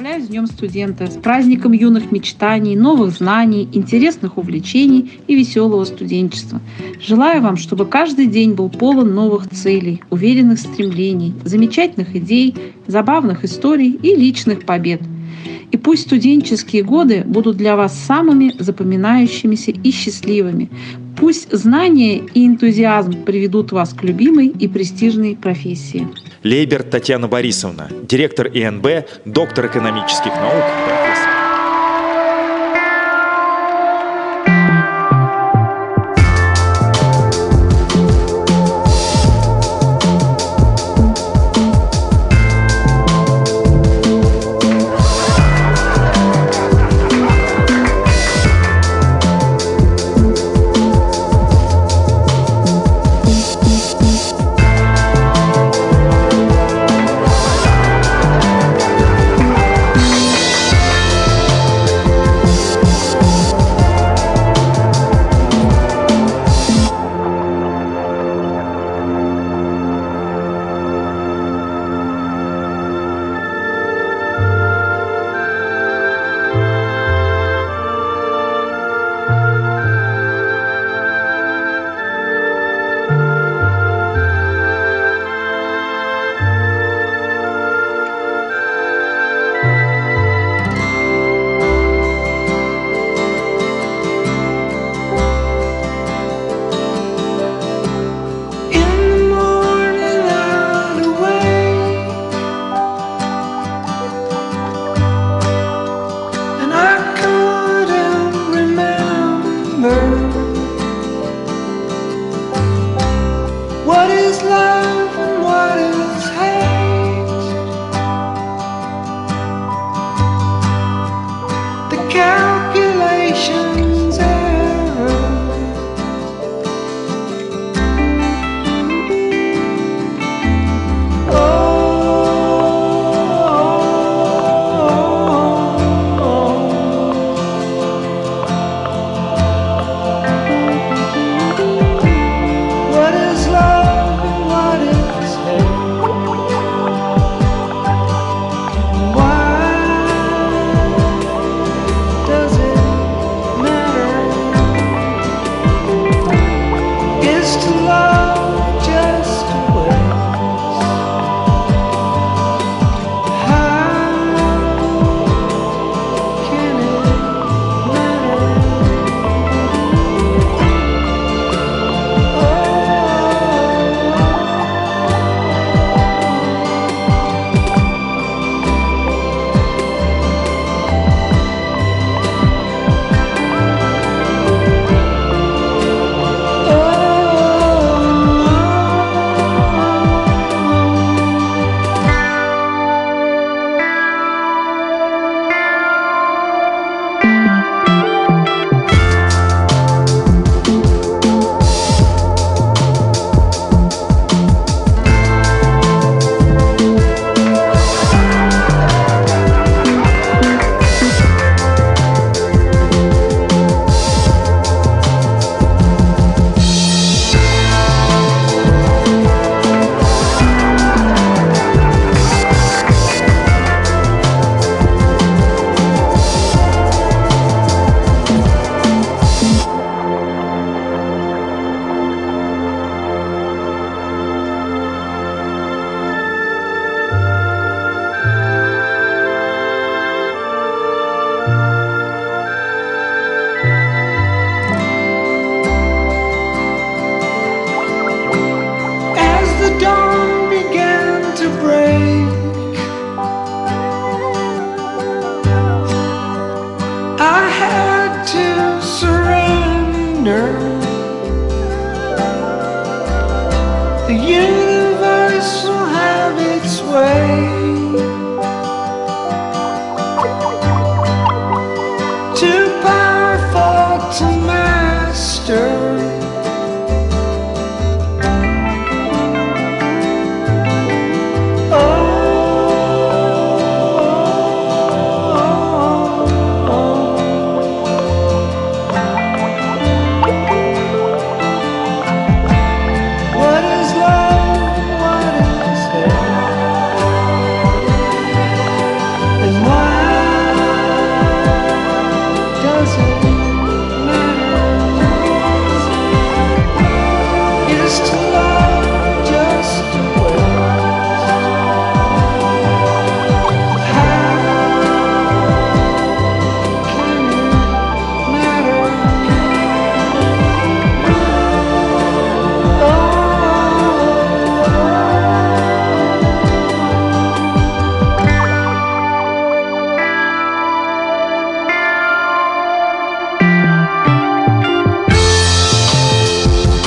Поздравляю с Днем студента, с праздником юных мечтаний, новых знаний, интересных увлечений и веселого студенчества. Желаю вам, чтобы каждый день был полон новых целей, уверенных стремлений, замечательных идей, забавных историй и личных побед. И пусть студенческие годы будут для вас самыми запоминающимися и счастливыми. Пусть знания и энтузиазм приведут вас к любимой и престижной профессии. Лейберт Татьяна Борисовна, директор И Н Б, доктор экономических наук, профессор.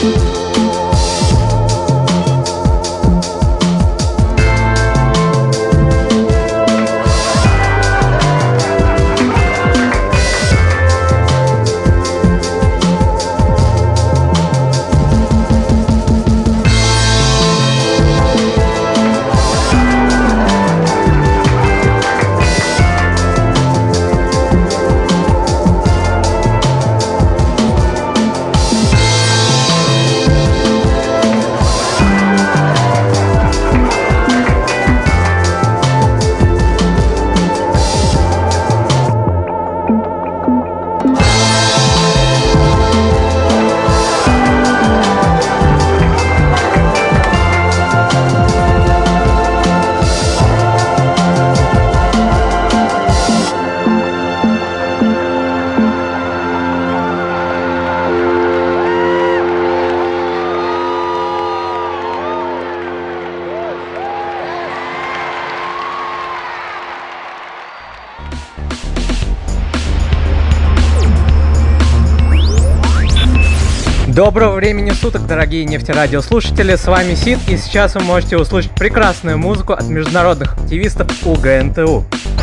Доброго времени суток, дорогие нефтерадиослушатели, с вами Сид, и сейчас вы можете услышать прекрасную музыку от международных активистов УГНТУ.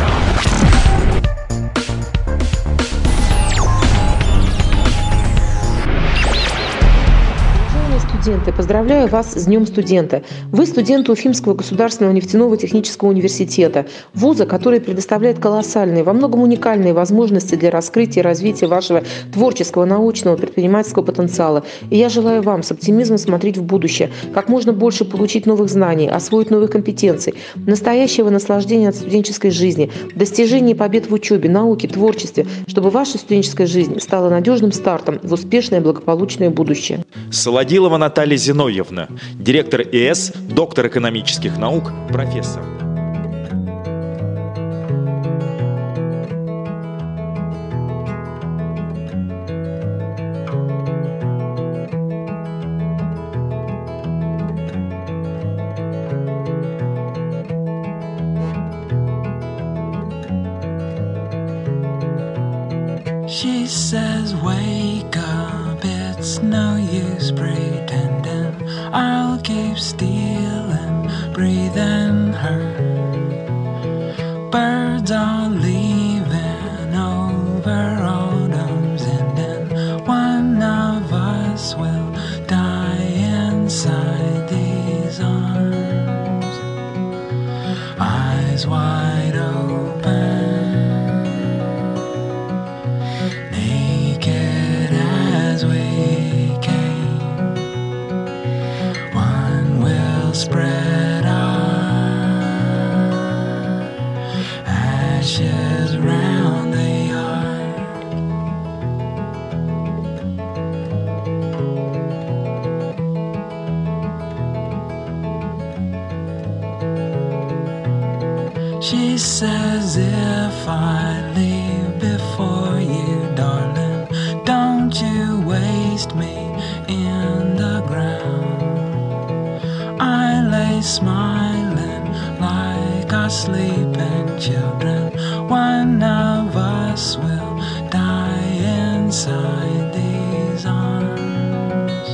Студенты, поздравляю вас с Днем студента. Вы студенты Уфимского государственного нефтяного технического университета, вуза, который предоставляет колоссальные, во многом уникальные возможности для раскрытия и развития вашего творческого, научного, предпринимательского потенциала. И я желаю вам с оптимизмом смотреть в будущее, как можно больше получить новых знаний, освоить новых компетенций, настоящего наслаждения от студенческой жизни, достижения побед в учебе, науке, творчестве, чтобы ваша студенческая жизнь стала надежным стартом в успешное и благополучное будущее. Солодилова Наталья Зиновьевна, директор ИЭС, доктор экономических наук, профессор. She says, wake up, it's no use pretending. I'll keep stealing, breathing her. Birds are leaving over autumn's ending. One of us will die inside these arms. Eyes wide open. Spread our ashes round the yard. She says if I leave before you, darling, don't you waste me in the ground. I lay smiling like our sleeping children. One of us will die inside these arms.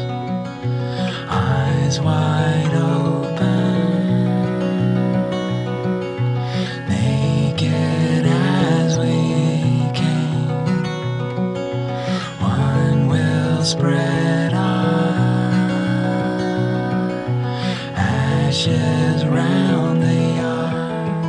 Eyes wide open, naked as we came. One will spread our ashes round the yard.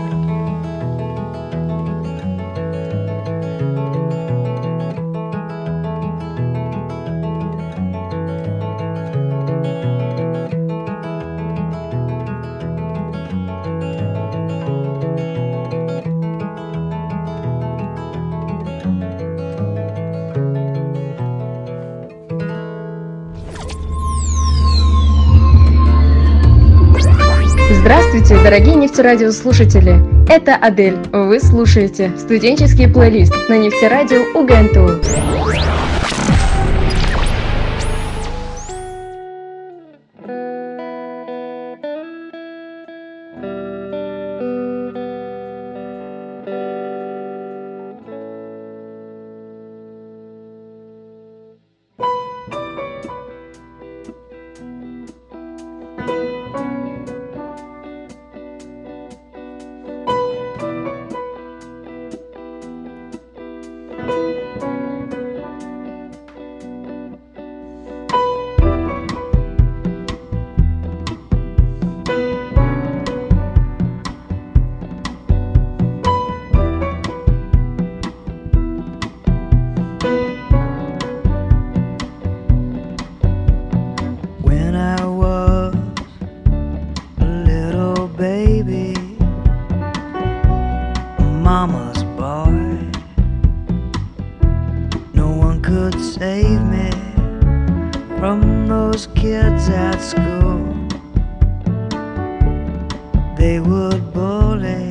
Здравствуйте, дорогие нефтерадиослушатели! Это Адель. Вы слушаете студенческий плейлист на нефтерадио УГНТУ. kids at school. They would bully,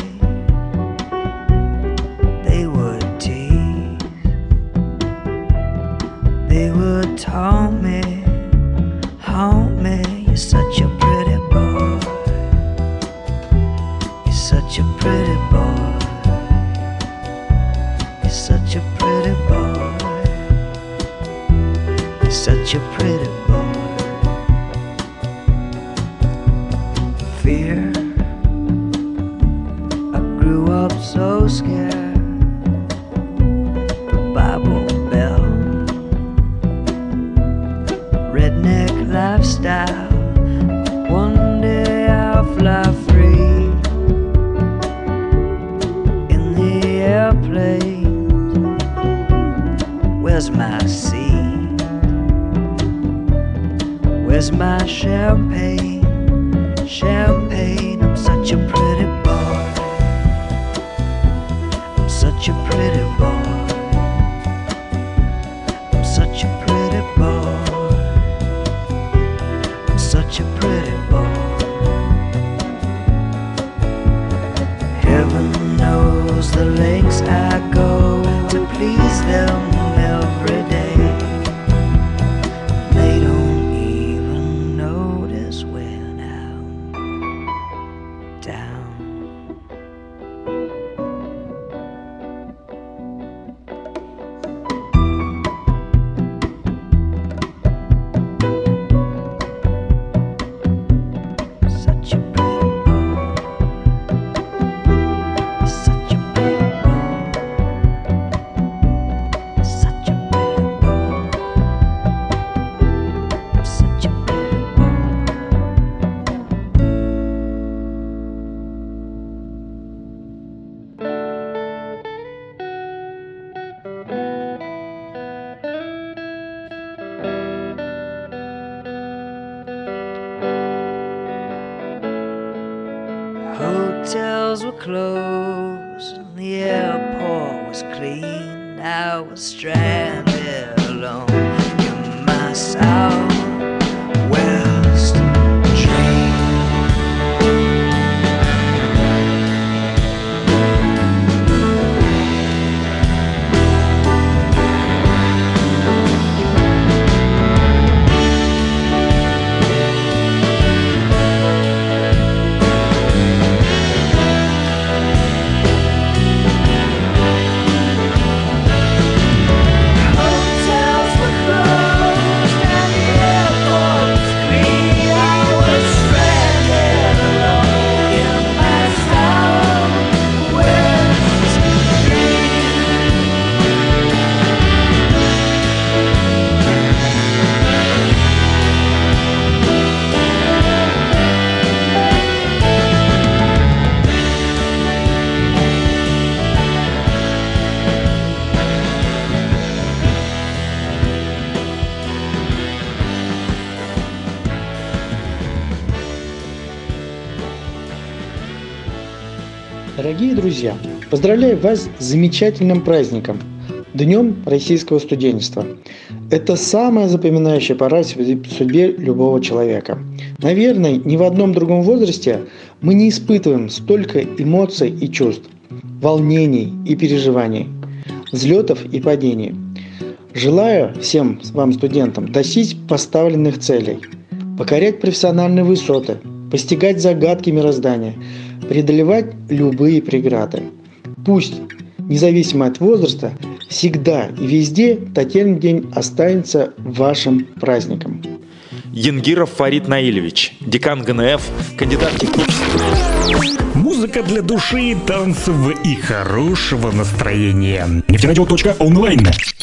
they would tease, they would taunt me, haunt me. You're such a pretty boy, you're such a pretty boy, you're such a pretty boy, you're such a pretty boy. Fear, I grew up so scared. The Bible Belt, redneck lifestyle. One day I'll fly free in the airplane. Where's my seat? Where's my champagne? Champagne, I'm such a pretty boy, I'm such a pretty boy, I'm such a pretty boy, I'm such a pretty boy. Heaven knows the lengths I go to please them every day. They don't even notice when I'm down. Such a pretty boy, such a pretty boy, such a pretty boy, such a pretty boy. Hotels were closed and the airport was clean. I was stranded alone in my Southwest dream. Hotels were closed and the airport was clean. I was stranded alone in my Southwest Дорогие друзья, поздравляю вас с замечательным праздником – Днем российского студенчества. Это самая запоминающая пора в судьбе любого человека. Наверное, ни в одном другом возрасте мы не испытываем столько эмоций и чувств, волнений и переживаний, взлетов и падений. Желаю всем вам, студентам, достичь поставленных целей, покорять профессиональные высоты, постигать загадки мироздания, преодолевать любые преграды. Пусть, независимо от возраста, всегда и везде Татьянин день останется вашим праздником. Янгиров Фарид Наилевич, декан ГНФ, кандидат технических. Музыка для души, танцев и хорошего настроения. нефтерадио точка онлайн.